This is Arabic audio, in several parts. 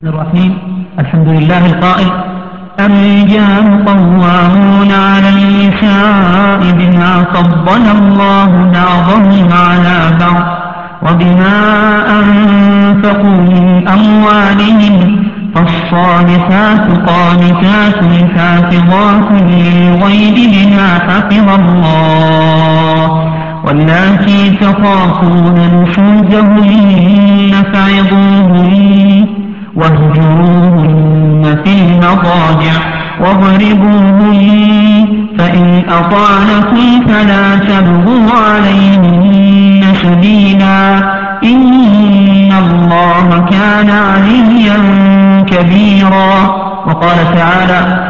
الرحيم. الحمد لله القائل: الرجال قوامون على النساء بما فضل الله بعضهم على بعض وبما أنفقوا من أموالهم، فالصالحات قانتات حافظات للغيب بما حفظ الله، واللاتي تخافون نشوزهن فعظوهن واهجروهن في المضاجع واضربوهن، فإن أطعنكم فلا تبغوا عليهن سبيلا، إن الله كان عليا كبيرا. وقال تعالى: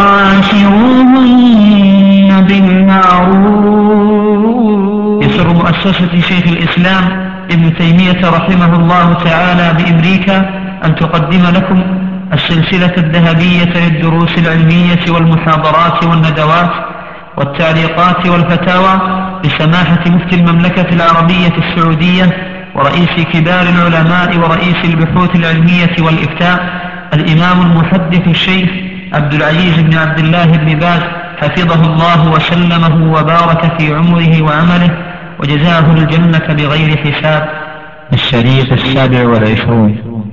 وعاشروهن بالمعروف. يسر مؤسسة شيخ الإسلام ابن تيمية رحمه الله تعالى بأمريكا أن تقدم لكم السلسلة الذهبية للدروس العلمية والمحاضرات والندوات والتعليقات والفتاوى لسماحة مفتي المملكة العربية السعودية ورئيس كبار العلماء ورئيس البحوث العلمية والإفتاء الإمام المحدث الشيخ عبد العزيز بن عبد الله بن باز، حفظه الله وسلمه وبارك في عمره وعمله وجزاه الجنة بغير حساب. الشريط 27.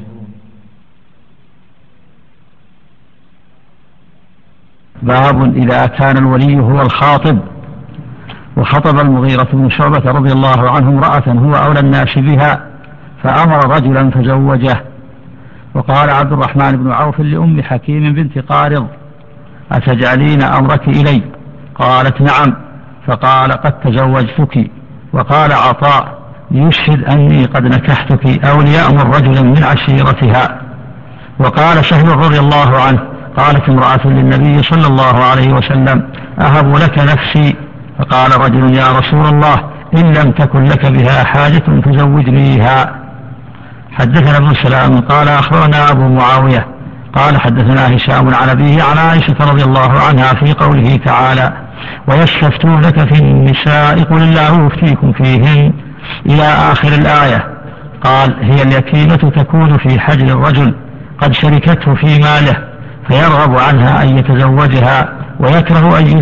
باب إذا كان الولي هو الخاطب. وخطب المغيرة بن شعبة رضي الله عنه امرأة هو أولى الناس بها، فأمر رجلا فزوجه. وقال عبد الرحمن بن عوف لأم حكيم بنت قارض: أتجعلين أمرك إلي؟ قالت: نعم. فقال: قد تزوجتك. وقال عطاء: ليشهد أني قد نكحتك، أو ليأمر رجلا من عشيرتها. وقال سهل رضي الله عنه: قالت امرأة للنبي صلى الله عليه وسلم: أهب لك نفسي؟ فقال رجل: يا رسول الله، إن لم تكن لك بها حاجة فزوجنيها. حدثنا ابن سلام قال أخبرنا أبو معاوية قال حدثنا هشام عن أبيه عن عائشة رضي الله عنها في قوله تعالى: ويستفتونك في النساء قل الله يفتيكم فيهن إلى آخر الآية. قال: هي اليتيمة تكون في حجر الرجل قد شركته في ماله، فيرغب عنها أن يتزوجها ويكره أن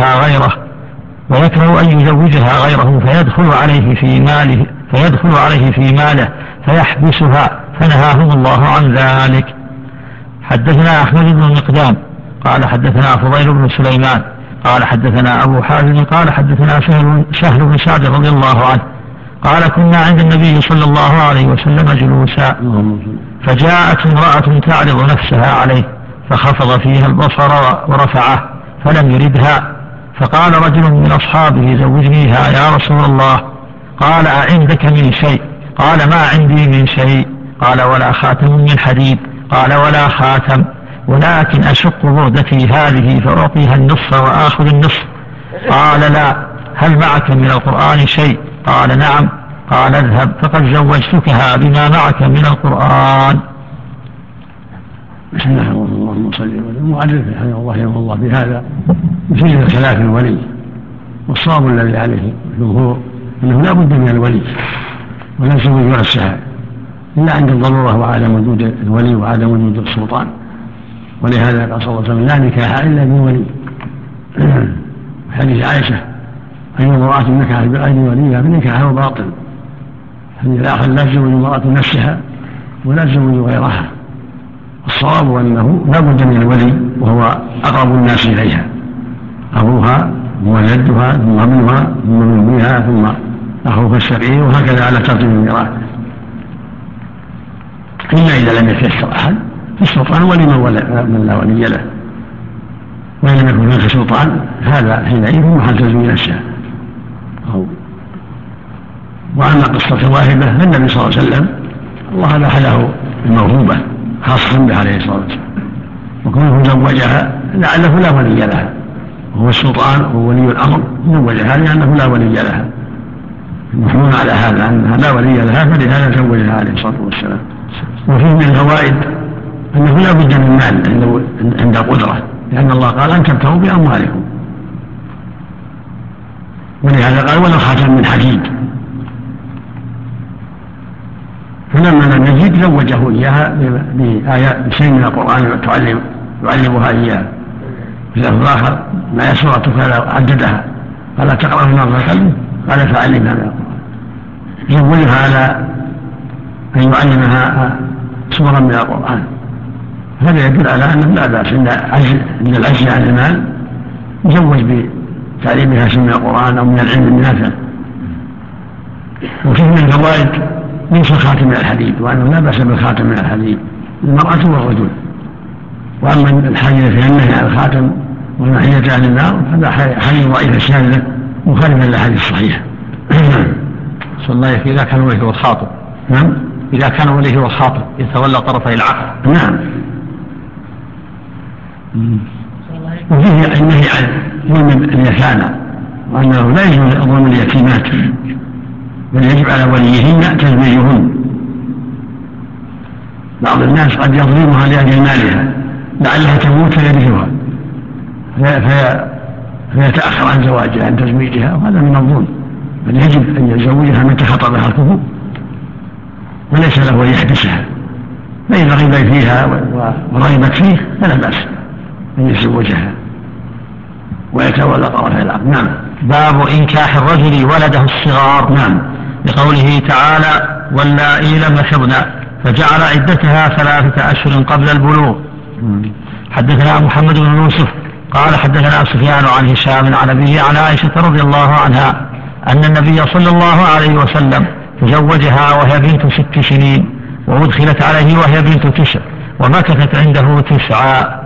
يزوجها غيره فيدخل عليه في ماله فيحبسها، فنهاهم الله عن ذلك. حدثنا أحمد بن المقدام قال حدثنا فضيل بن سليمان قال حدثنا أبو حازم قال حدثنا سهل بن سعد رضي الله عنه قال: كنا عند النبي صلى الله عليه وسلم جلوسا، فجاءت امرأة تعرض نفسها عليه، فخفض فيها البصر ورفعه فلم يردها، فقال رجل من أصحابه: زوجنيها يا رسول الله. قال: أعندك من شيء؟ قال: ما عندي من شيء. قال: ولا خاتم من حديد؟ قال: ولا خاتم، ولكن أشق بردتي هذه فأعطيها النصف وآخذ النصف. قال: لا. هل معك من القرآن شيء؟ قال: نعم. قال: اذهب فقد زوجتكها بما معك من القرآن. بسم الله الرحمن الرحيم. المؤلف رحمه الله بهذا يفيد خلاف الولي، والصواب الذي عليه الجمهور انه لا بد من الولي ولا يزوج نفسها الا عند الضروره وعدم وجود الولي وعدم وجود السلطان. ولهذا قال صلى الله عليه وسلم: لا نكاح الا بولي. حديث عائشه: اي امراه نكحت بغير وليها فنكاحها باطل. حديث الاخر: لا تزوج امراه نفسها ولا تزوج غيرها. الصواب أنه لا بد من الولي، وهو أقرب الناس إليها، أبوها وولدها ثم ابنها ثم ابنها ثم أخوها الشرعي، وهكذا على ترتيب الميراث. إلا إذا لم يتيسر أحد فالسلطان ولي من لا ولي له، وإن لم يكن هناك سلطان هذا حينئذ محل تزويج نفسها. وأما قصة واهبة فالنبي صلى الله عليه وسلم الله أباح له الموهوبة خاصة به عليه الصلاة والسلام، وكونه زوجها لعله لا ولي لها، وهو السلطان وهو ولي الأمر، زوجها لأنه لا ولي لها، محمول على هذا أنها لا ولي لها، فلهذا زوجها عليه الصلاة والسلام. وفيه من الفوائد أنه لا بد من مال عند القدرة، لأن الله قال: أن تبتغوا بأموالكم. ولهذا قال: ولا خاتم من حديد. فلما لم يجد زوجه إياها بشيء من القرآن يعلمها إياها. في اللفظ الآخر ما يسرتك لو عددها قال تقرأ في نظر قلبه قال فعلمها من القرآن. زوجها على أن يعلمها سورا من القرآن. هذا يدل على أنه لا بأس عند العجز عن المال يزوج بتعليمها شيء من القرآن أو من العلم النافع. وفيه من الفوائد ليس خاتم من الحديد، وأنه لا بأس بالخاتم من الحديد المرأة والرجل. وأما الحديث في النهي عن الخاتم وناحية أهل النار هذا حديث ضعيف الشاذ مخالفا للأحاديث الصحيحة. صلى الله عليه إذا كان وليه الخاطب. نعم. إذا كان وليه الخاطب يتولى طرفي العقد. نعم. وفيه النهي عن ظلم اليتامى، وأنه لا يجوز ظلم اليتيمات، بل يجب على وليهن تزويجهن. بعض الناس قد يظلمها لأجل مالها لعلها تموت فيرثها فيتأخر عن زواجها عن تزويجها، وهذا من الظلم. بل يجب أن يزوجها من تخطبها الكفر وليس له أن يحبسها، فإن رغب فيها ورغبت فيه فلا بأس أن يتزوجها ويتولى طرفي العقد. نعم. باب إنكاح الرجل ولده الصغار. نعم. لقوله تعالى واللائي لم يحضن فجعل عدتها 3 أشهر قبل البلوغ. حدثنا محمد بن يوسف قال حدثنا سفيان عن هشام عن أبيه عن عائشة رضي الله عنها أن النبي صلى الله عليه وسلم تزوجها وهي بنت 6 سنين وأدخلت عليه وهي بنت 9 ومكثت عنده 9.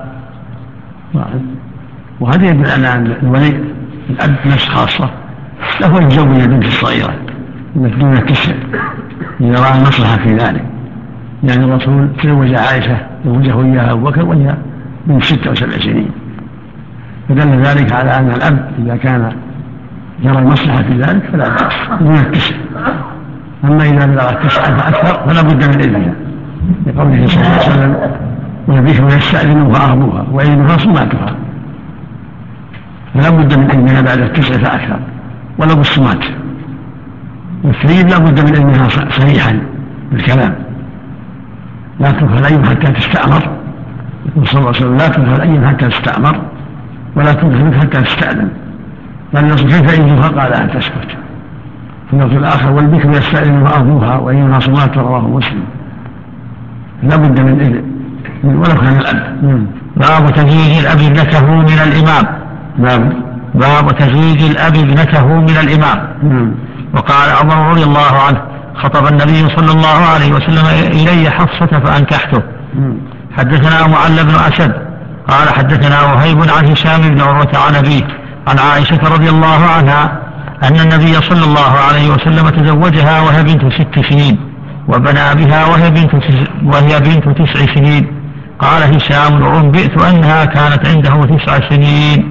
وهذا يدل على أن الولي الأب نفس خاصة له أن يزوج البنت الصغيرة دون 9 إذا رأى المصلحة في ذلك، يعني الرسول تزوج عائشة زوجه إياها أبو بكر وهي من 6 و7 سنين، فدل ذلك على أن الأب إذا كان يرى المصلحة في ذلك فلا بأس دون 9. أما إذا بلغت 9 فأكثر فلا بد من إذنها، لقوله صلى الله عليه وسلم والبكر يستأذنها أبوها وإذنها صماتها، فلا بد من إذنها بعد 9 فأكثر ولو بالصمات. والثريب لا بد من إذنها صريحا بالكلام، لا تدخل أيهم حتى تستأمر، يقول صلى الله عليه وسلم لا تدخل أيهم حتى تستأمر ولا تدخل حتى تستأذن، لأن الرسول كيف إذنها قال أن تسكت. في اللفظ الآخر والبكر يستأذنها أبوها وإذنها صمات رواه مسلم، لا بد من إذن ولو كان الأب. باب تزويج الأب ابنته من الإمام. باب تزويج الأب ابنته من الإمام. وقال عمر رضي الله عنه خطب النبي صلى الله عليه وسلم إلي حفصة فأنكحته. حدثنا معل بن أسد قال حدثنا وهيب عن هشام بن عروة عن أبيه عن عائشة رضي الله عنها أن النبي صلى الله عليه وسلم تزوجها وهي بنت 6 سنين وبنى بها وهي بنت 9 سنين. قال هشام وأنبئت أنها كانت عنده 9 سنين.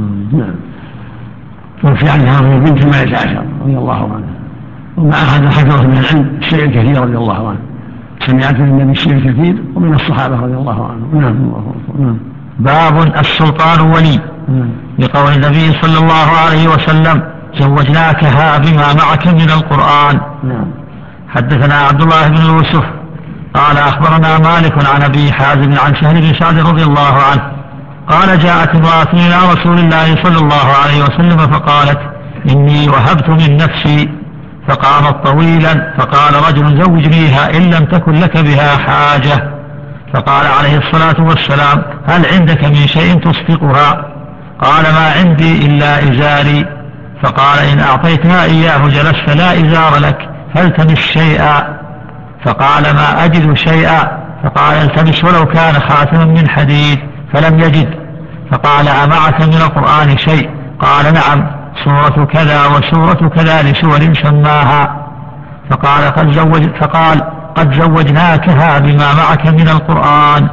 توفي عنها وهي بنت 18 رضي الله عنها، ومع هذا حفظت من العلم الشيء الكثير رضي الله عنه، سمعت من النبي الشيء الكثير ومن الصحابة رضي الله عنهم. نعم. باب السلطان ولي. لقول النبي صلى الله عليه وسلم زوجناكها بما معك من القرآن. حدثنا عبد الله بن يوسف قال أخبرنا مالك عن أبي حازم عن سهل بن سعد رضي الله عنه قال جاءت امرأة إلى رسول الله صلى الله عليه وسلم فقالت إني وهبت من نفسي، فقامت طويلا فقال رجل زوجنيها إن لم تكن لك بها حاجة، فقال عليه الصلاة والسلام هل عندك من شيء تصدقها؟ قال ما عندي إلا إزاري، فقال إن أعطيتها إياه جلست لا إزار لك فالتمس شيئا، فقال ما أجد شيئا، فقال التمس ولو كان خاتما من حديد فلم يجد، فقال أمعك من القرآن شيء؟ قال نعم سورة كذا وسورة كذا لسور سماها، فقال قد زوجناكها بما معك من القرآن.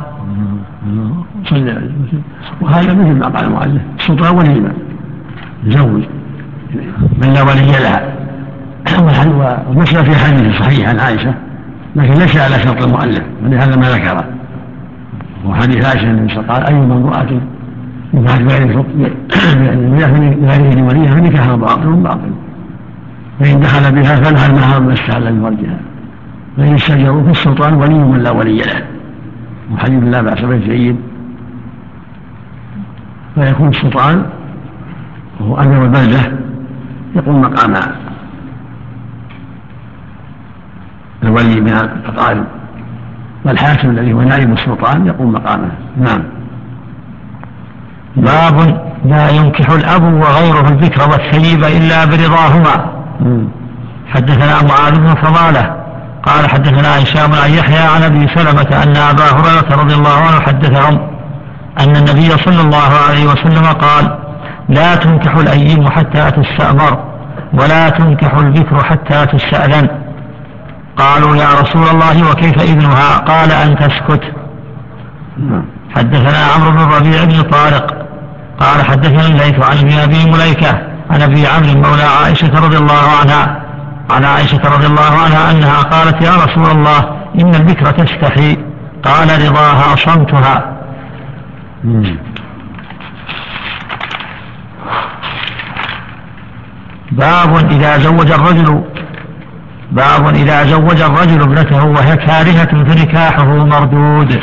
وهذا مثل ما قال المؤلف السلطان وليما زوج من لا ولي لها، والمسألة في حديث صحيح عن عائشة لكن ليس على شرط المؤلف ولهذا ما ذكره. وحديث عائشة قال أيما امرأة نكحت بغير وليها فنكاحها باطل، فإن دخل بها فلها المهر ما استحل من فرجها، فإن استأجروا في السلطان ولي من لا ولي له، وحديث لا بأس به جيد، فيكون السلطان وهو أمير البلدة يقوم مقام الولي من الأقارب، والحاكم الذي هو نائب السلطان يقوم مقامه. نعم. باب لا ينكح الأب وغيره الذكر والثيب إلا برضاهما. حدثنا معاذ بن فضالة قال حدثنا هشام عن يحيى عن أبي سلمة أن أبا هريرة رضي الله عنه حدثهم أن النبي صلى الله عليه وسلم قال: لا تنكح الأيم حتى تستأمر، ولا تنكح الذكر حتى تستأذن. قالوا: يا رسول الله وكيف إذنها؟ قال: أن تسكت. حدثنا عمرو بن الربيع بن طارق قال حدثنا الليث عن ابن أبي مليكة عن أبي عمرو مولى عائشة رضي الله عنها عن عائشة رضي الله عنها أنها قالت: يا رسول الله إن الذكر تستحي. قال: رضاها صمتها. باب إذا زوج الرجل ابنته وهي كارهة فنكاحه مردود.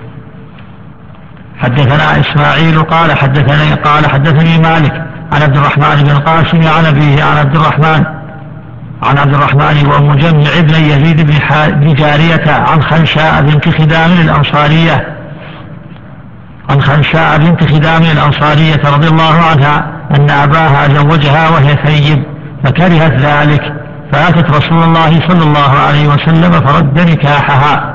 حدثنا إسماعيل قال حدثني مالك عن عبد الرحمن بن القاسم عن أبيه عن عبد الرحمن ومجمع ابن يزيد بن جارية عن خنشاء بنت خدام الأنصارية رضي الله عنها أن أباها زوجها وهي ثيب فكرهت ذلك، فأتت رسول الله صلى الله عليه وسلم فرد نكاحها.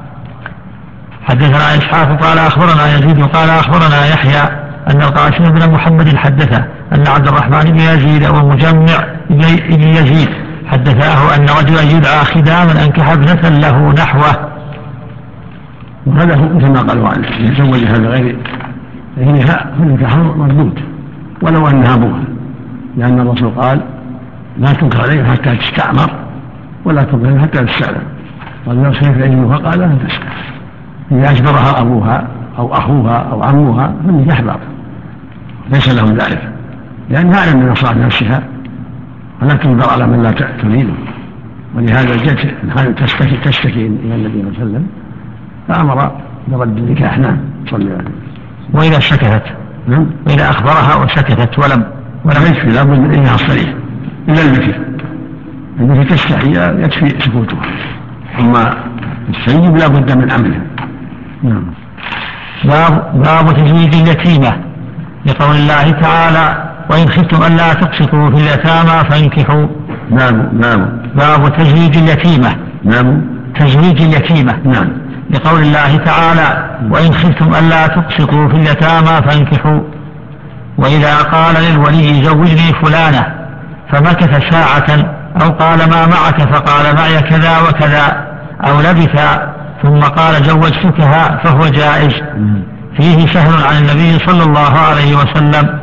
حدثنا إسحاق قال أخبرنا يزيد قال أخبرنا يحيى أن القاسم بن محمد حدثه أن عبد الرحمن بن يزيد ومجمع بن يزيد حدثاه أن رجلا يدعى خداما أنكح ابنة له نحوه. وهذا مثل ما قالوا عنه يتزوجها بغير إذنها فالنكاح مردود ولو أنها أبوها، لأن الرسول قال: لا تنكح عليها حتى تستأمر ولا تنكح عليها حتى تستأذن. قال: لو سيف إذنها قال: لا تستأذن. إذا أجبرها أبوها أو أخوها أو عموها فالنكاح باطل ليس لهم ذلك، لأنها أعلم من مصلحة نفسها ولا تجبر على من لا تريده. ولهذا جاءت تشتكي إلى النبي صلى الله عليه وسلم فأمر برد النكاح. نعم. صلى الله عليه وسلم. وإذا سكتت وإذا أخبرها وسكتت ولم يكفي، لا بد من إنها الصريح إلا التي تستحي يكفي سكوتها، ثم السيب لا بد من أمرها. نعم. باب تزويج اليتيمة لقول الله تعالى: وإن خفتم ألا تقسطوا في اليتامى فانكحوا. باب تزويج اليتيمة. تزويج اليتيمة. لقول الله تعالى: وإن خفتم ألا تقسطوا في اليتامى فانكحوا. وإذا قال للولي زوجني فلانة فمكث ساعة أو قال ما معك فقال معي كذا وكذا أو لبث ثم قال زوجتكها فهو جائز. فيه سهل عن النبي صلى الله عليه وسلم.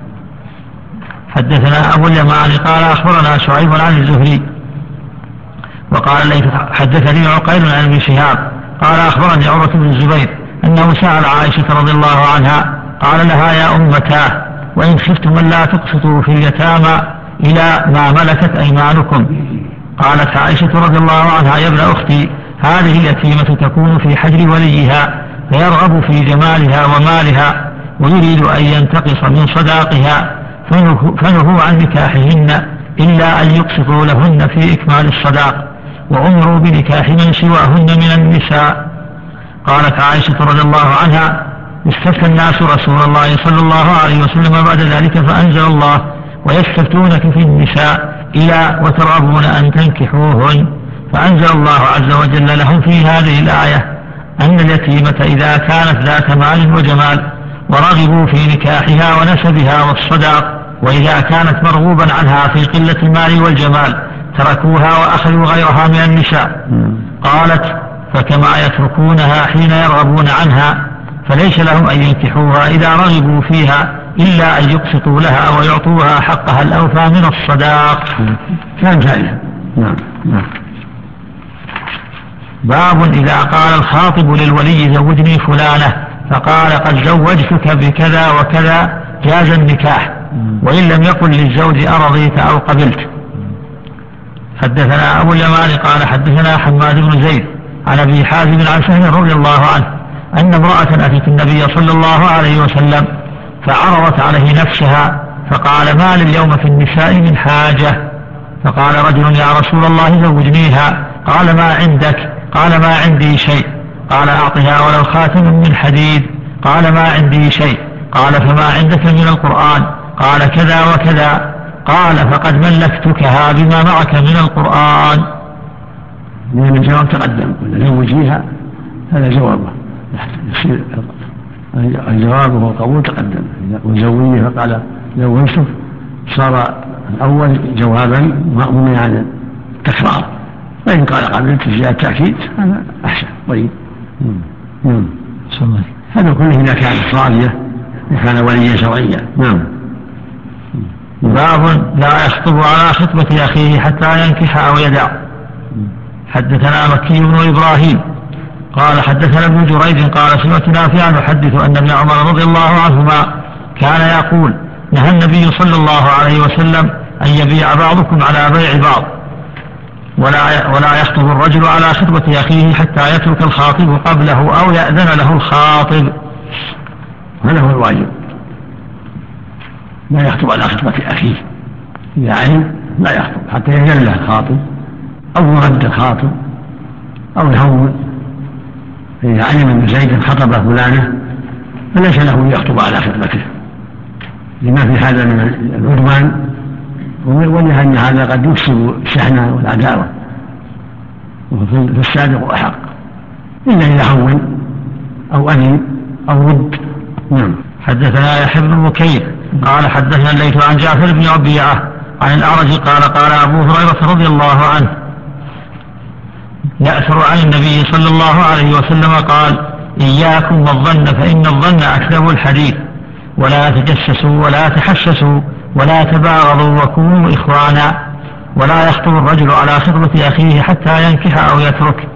حدثنا أبو اليمان قال أخبرنا شعيب عن الزهري وقال ليس حدثني عقيل عن ابن شهاب قال أخبرني عروة بن الزبير أنه سأل عائشة رضي الله عنها قال لها: يا أمتاه وإن خفتم ألا تقسطوا في اليتامى إلى ما ملكت أيمانكم. قالت عائشة رضي الله عنها: يا ابن أختي هذه اليتيمة تكون في حجر وليها فيرغب في جمالها ومالها ويريد أن ينتقص من صداقها فنهوا عن نكاحهن إلا أن يقسطوا لهن في إكمال الصداق وأمروا بنكاح من سواهن من النساء. قالت عائشة رضي الله عنها: استفتى الناس رسول الله صلى الله عليه وسلم بعد ذلك فأنزل الله: ويستفتونك في النساء إلى وترغبون أن تنكحوهن. فأنزل الله عز وجل لهم في هذه الآية أن اليتيمة إذا كانت ذات مال وجمال ورغبوا في نكاحها ونسبها والصداق، وإذا كانت مرغوبا عنها في قلة المال والجمال تركوها وأخذوا غيرها من النساء. قالت: فكما يتركونها حين يرغبون عنها فليس لهم أن ينكحوها إذا رغبوا فيها إلا أن يقسطوا لها ويعطوها حقها الأوفى من الصداق. كان ذلك. باب إذا قال الخاطب للولي زوجني فلانة فقال قد زوجتك بكذا وكذا جاز النكاح، وإن لم يقل للزوج أرضيت أو قبلت. حدثنا أبو اليمان قال حدثنا حماد بن زيد عن أبي حازم عن سهل رضي الله عنه أن امرأة أتت النبي صلى الله عليه وسلم فعرضت عليه نفسها فقال: ما لليوم في النساء من حاجة؟ فقال رجل: يا رسول الله زوجنيها. قال: ما عندك؟ قال: ما عندي شيء. قال: أعطها ولو خاتم من حديد. قال: ما عندي شيء. قال: فما عندك من القرآن؟ قال: كذا وكذا. قال: فقد ملكتكها بما معك من القرآن. لأن الجواب تقدم: زوجيها، هذا جوابه يصير الجواب وهو قبول تقدم. وزوجني فقال زوجته، صار الأول جوابا مأمون عن التكرار، وإن قال قبل تجاه التأكيد هذا أحسن. طيب. هذا كله إذا كانت صالية وكان وليا شرعيا. نعم. باب لا يخطب على خطبة أخيه حتى ينكح أو يدع. حدثنا مكي بن إبراهيم قال حدثنا ابن جريج قال سمعت نافعا يحدث أن ابن عمر رضي الله عنهما كان يقول: نهى النبي صلى الله عليه وسلم أن يبيع بعضكم على بيع بعض، ولا يخطب الرجل على خطبة أخيه حتى يترك الخاطب قبله أو يأذن له الخاطب. هذا هو الواجب، لا يخطب على خطبة أخيه، إذا علم لا يخطب حتى يأذن له الخاطب أو يرد الخاطب أو يهون. إذا علم أن زيدا خطب فلانة فليس له يخطب على خطبته، لما في هذا من العدوان، ولأن هذا قد يفسد الشحنة والعداوة، فالسابق أحق، إلا إذا هون أو أذن أو رد. نعم. حدثنا يحيى بن بكير قال حدثنا الليث عن جعفر بن ربيعة عن الأعرج قال قال أبو هريرة رضي الله عنه: يأثر عن النبي صلى الله عليه وسلم قال: إياكم والظن فإن الظن أكذب الحديث، ولا تجسسوا ولا تحسسوا ولا تباغضوا وكونوا إخوانا، ولا يخطب الرجل على خطبة أخيه حتى ينكح أو يترك.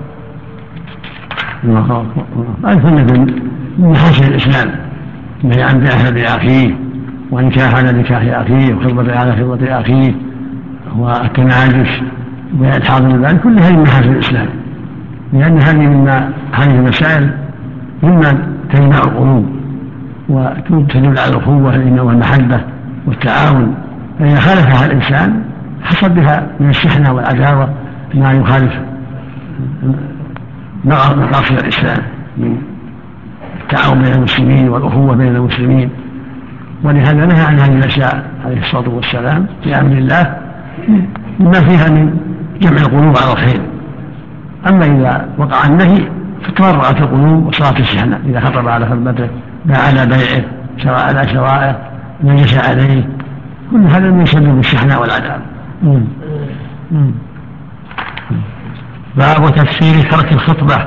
الظن من محاسن الإسلام، بيعا بأهل بأخيه، وإنكاح على نكاح أخيه، وخطبة على خطبة أخيه، والتناجش والحاضر من ذلك، كل هذه من محاسن الإسلام، لأن هذه المسائل مما تجمع القلوب وتدل على الأخوة والمحبة والتعاون، فإذا خالفها الإنسان حصل بها من الشحنة والعداوة ما يخالف مقاصد الإسلام من التعاون بين المسلمين والأخوة بين المسلمين. ولهذا نهى عن هذه الأشياء عليه الصلاة والسلام في أمر الله، مما فيها من جمع القلوب على الخير. أما إذا وقع النهي فتورعت القلوب وصارت الشحنة، إذا خطب على خطبته، باع على بيعه، شراء على شرائه، نجش عليه، كل هذا من يسبب الشحنة والعذاب. باب تفسير ترك الخطبة.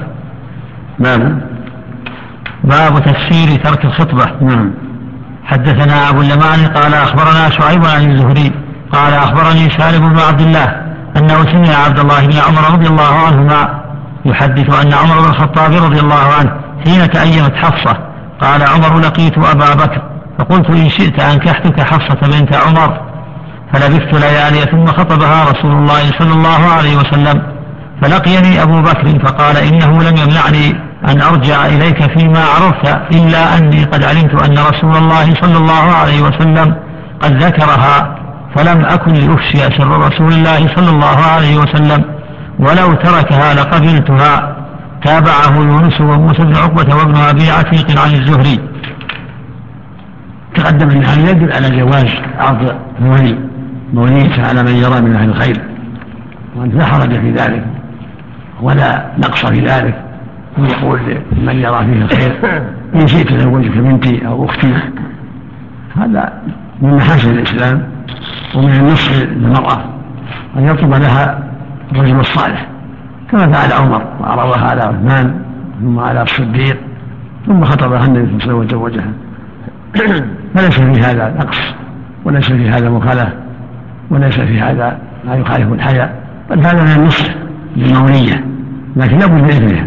باب تفسير ترك الخطبة. حدثنا أبو اليمان قال أخبرنا شعيب عن الزهري قال أخبرني سالم بن عبد الله أنه سمع عبد الله بن عمر رضي الله عنهما يحدث أن عمر بن الخطاب رضي الله عنه حين تأيمت حفصة قال عمر: لقيت أبا بكر فقلت: إن شئت أنكحتك حفصة بنت عمر. فلبثت ليالي ثم خطبها رسول الله صلى الله عليه وسلم، فلقيني أبو بكر فقال: إنه لم يمنعني أن أرجع إليك فيما عرفت، إلا أني قد علمت أن رسول الله صلى الله عليه وسلم قد ذكرها، فلم أكن لأفشي سر رسول الله صلى الله عليه وسلم، ولو تركها لقبلتها. تابعه يونس وموسى بن عقبة وابن أبي عتيق عن الزهري. تقدم أن هذا يدل على جواز عرض موليته على من يرى من أهل الخير، وأن لا حرج في ذلك ولا نقص في ذلك، ويقول لمن يرى فيه الخير: إن شئت زوجك بنتي أو أختي. هذا من محاسن الإسلام ومن النصح للمرأة أن يطلب لها الرجل الصالح، كما فعل عمر وعرضها على عثمان ثم على الصديق ثم خطبها النبي صلى الله عليه وسلم وزوجها. فليس في هذا نقص، وليس في هذا مخالفة، وليس في هذا ما يخالف الحياء، بل هذا من النصح للمولية، لكن لا بد من إذنها.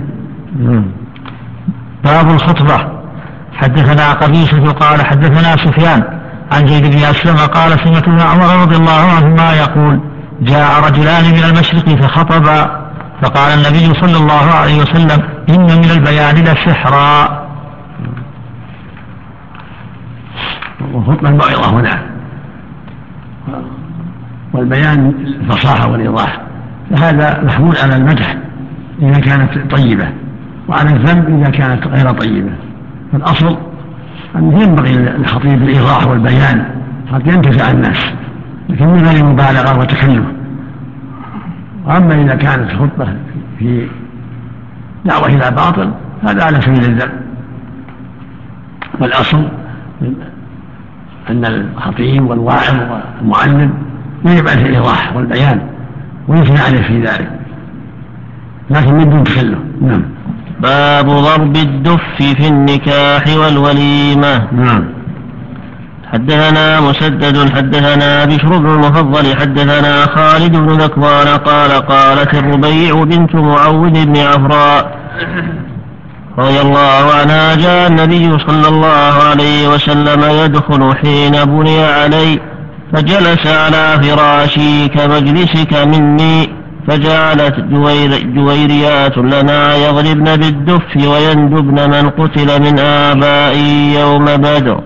باب الخطبة. حدثنا قبيصة قال حدثنا سفيان عن زيد بن أسلم قال: سمعت ابن عمر رضي الله عنهما يقول: جاء رجلان من المشرق فخطبا فقال النبي صلى الله عليه وسلم إن من البيان لسحرا. وخطبة الموعظة هنا، والبيان الفصاحة والإيضاح، فهذا محمول على المدح إذا كانت طيبة، وعلى الذم إذا كانت غير طيبة. فالأصل أنه ينبغي للخطيب الإيضاح والبيان حتى ينتفع الناس، لكن من غير مبالغة وتكلف. وأما إذا كانت خطبة في دعوة إلى باطل هذا على سبيل الذم. والأصل أن الخطيب والواعظ والمعلم يجب عليه الإيضاح والبيان ويثنى عليه في ذلك، لكن من دون تكلف. نعم. باب ضرب الدف في النكاح والوليمة. نعم. حدثنا مسدد حدثنا بشر بن المفضل حدثنا خالد بن ذكوان قال قالت الربيع بنت معوذ بن عفراء رضي الله عنها جاء النبي صلى الله عليه وسلم يدخل حين بني علي فجلس على فراشي كمجلسك مني، فجعلت جويريات لنا يضربن بالدف ويندبن من قتل من آبائي يوم بدر،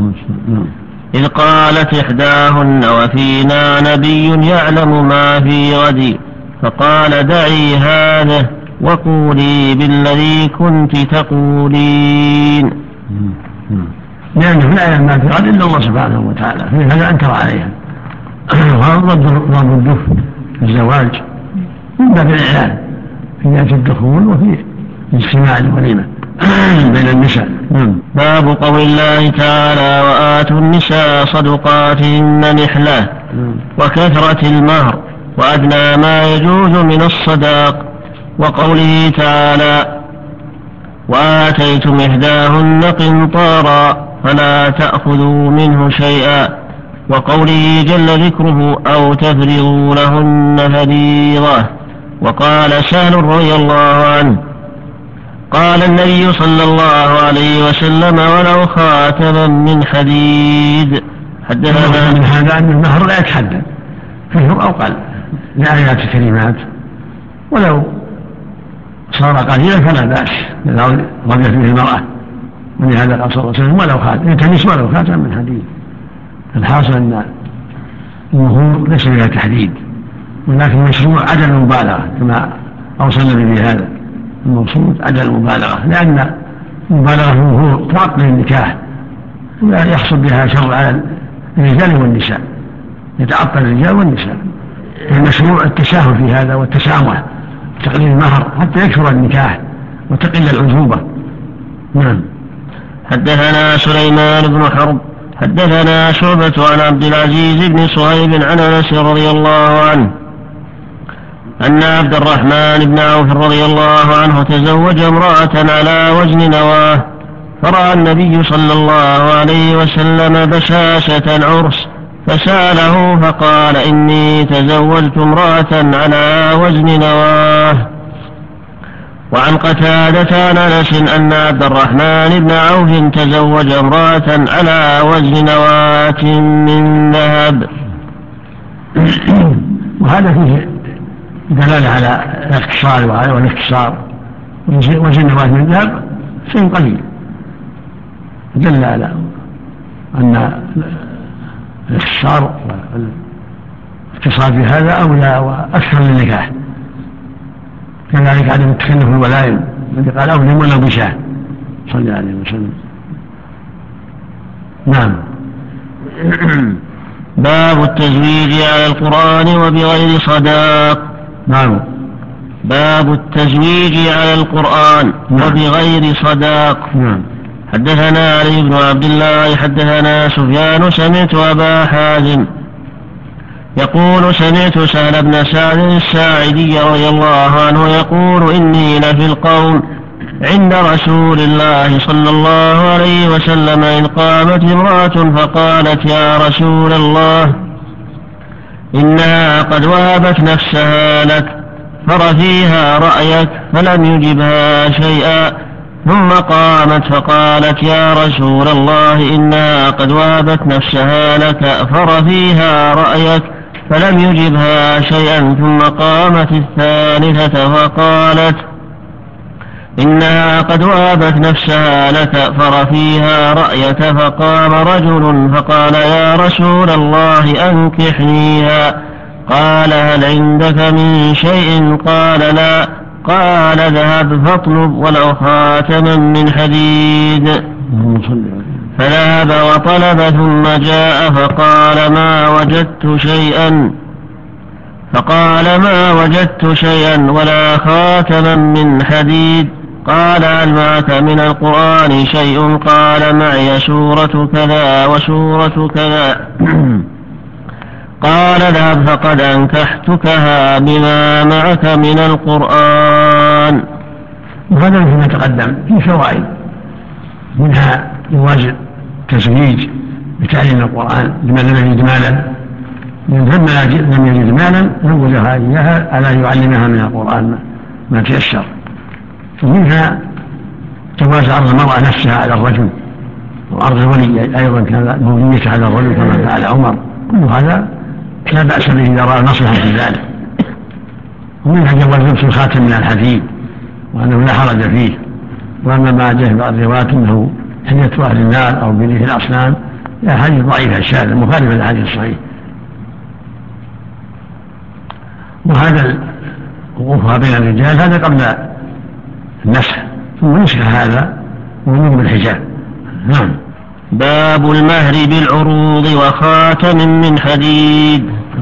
إذ قالت إحداهن وفينا نبي يعلم ما في غد، فقال دعي هذا وقولي بالذي كنت تقولين. لأنه لا يعلم ما في غد إلا الله سبحانه وتعالى، فلهذا أنكر عليها. ضرب الدف في الزواج من باب الإعلان في نية الدخول وفي اجتماع الوليمة بين النساء. باب قول الله تعالى وآتوا النساء صدقاتهن نحلة وكثرة المهر وأدنى ما يجوز من الصداق، وقوله تعالى وآتيتم إحداهن قنطارا فلا تأخذوا منه شيئا، وقوله جل ذكره أو تفرضوا لهن فريضة. وقال سهل رضي الله عنه قال النبي صلى الله عليه وسلم ولو خاتما من حديد. حدثنا من هذا أن المهر لا يتحدد كثر أو قل لآيات الكلمات، ولو صار قليلا فلا بأس لو رضيت به المرأة، ولهذا قال صلى الله عليه وسلم ولو خاتم يلتمس ولو خاتم من حديد. الحاصل أن المهور ليس بها تحديد، ولكن مشروع عدم المبالغة كما أوصى النبي بهذا، المقصود عدم المبالغة، لأن المبالغة في المهور تعطل النكاح ولا يحصل بها شر على الرجال والنساء، يتعطل الرجال والنساء. المشروع التساهل في هذا والتسامح تقليل المهر حتى يكثر النكاح وتقل العزوبة. نعم. حدثنا سليمان بن حرب حدثنا شعبة عن عبد العزيز بن صهيب عن أنس رضي الله عنه أن عبد الرحمن بن عوف رضي الله عنه تزوج امرأة على وزن نواه، فرأى النبي صلى الله عليه وسلم بشاشة العرس فسأله فقال إني تزوجت امرأة على وزن نواه. وعن قتادة عن أنس أن عبد الرحمن بن عوف تزوج امرأة على وزن نواة من ذهب. وهذا فيه دلالة على الاختصار والاختصار، وزن نواة من ذهب شيء قليل، دل على أن الاختصار والاختصار في هذا أولى وأكثر للنكاح. كذلك عدم التكلف الولائم الذي قال أولم ولو بشاه صلى الله عليه وسلم. نعم. باب التزويج على القرآن وبغير صداق. نعم. باب التزويج على القرآن وبغير صداق. نعم. حدثنا علي بن عبد الله حدثنا سفيان سمعت أبا حازم يقول سمعت سهل بن سعد الساعدي رضي الله عنه يقول إني لفي القوم عند رسول الله صلى الله عليه وسلم إذ قامت امرأة فقالت يا رسول الله إنها قد وهبت نفسها لك فرثيها رأيك، فلم يجبها شيئا، ثم قامت فقالت يا رسول الله إنها قد وهبت نفسها لك فرثيها رأيك، فلم يجبها شيئا، ثم قامت الثالثة فقالت: إنها قد وهبت نفسها لك فرفيها رأيك. فقام رجل فقال: يا رسول الله أنكحنيها. قال: هل عندك من شيء؟ قال: لا. قال: اذهب فاطلب ولو خاتما من حديد. فذهب وطلب ثم جاء فقال: ما وجدت شيئا ولا خاتما من حديد. قال: هل معك من القرآن شيء؟ قال: معي سورة كذا وسورة كذا. قال: اذهب فقد أنكحتكها بما معك من القرآن. وهذا مثل ما تقدم في فوائد، منها جواز التزويج بتعليم القرآن لمن لم يجد مالا، من ثم لم يجد مالا زوجها إياها على يعلمها من القرآن ما تيسر. ومنها جواز عرض المرأة نفسها على الرجل، وعرض الولي أيضا كان مولية على الرجل كما فعل عمر. كل هذا لا بأس به إذا رأى المصلحة في ذلك. ومنها جواز لبس الخاتم من الحديد وأنه لا حرج فيه. وأما ما جاء في بعض الروايات أنه حلية أهل النار أو بليه الأصنام لا، حديث ضعيف شاذ مخالف للحديث الصحيح. وهذا وقوفها بين الرجال هذا قبل المسح، ثم نسخ هذا ومن بالحجاب. نعم. باب المهر بالعروض وخاتم من حديد.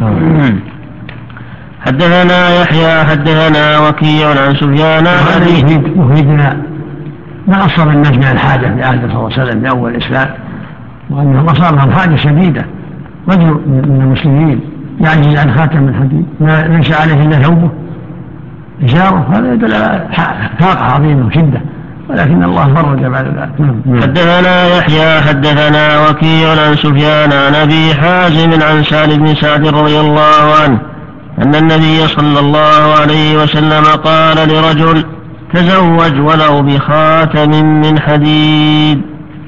حدثنا يحيى حدثنا وكيع عن سفيان. هذا يفيدنا ما أصاب الناس من الحاجة في عهد صلى الله عليه وسلم في أول الإسلام، وأنهم أصابهم حاجة شديدة. رجل من المسلمين يعجز عن خاتم من حديد ليس عليه إلا ثوبه إزاره، هذا يدل على فاقة عظيمة وشدة، ولكن الله فرج بعد ذلك. حدثنا يحيى حدثنا وكيع عن سفيان عن أبي حازم عن سهل بن سعد رضي الله عنه أن النبي صلى الله عليه وسلم قال لرجل: تزوج ولو بخاتم من حديد.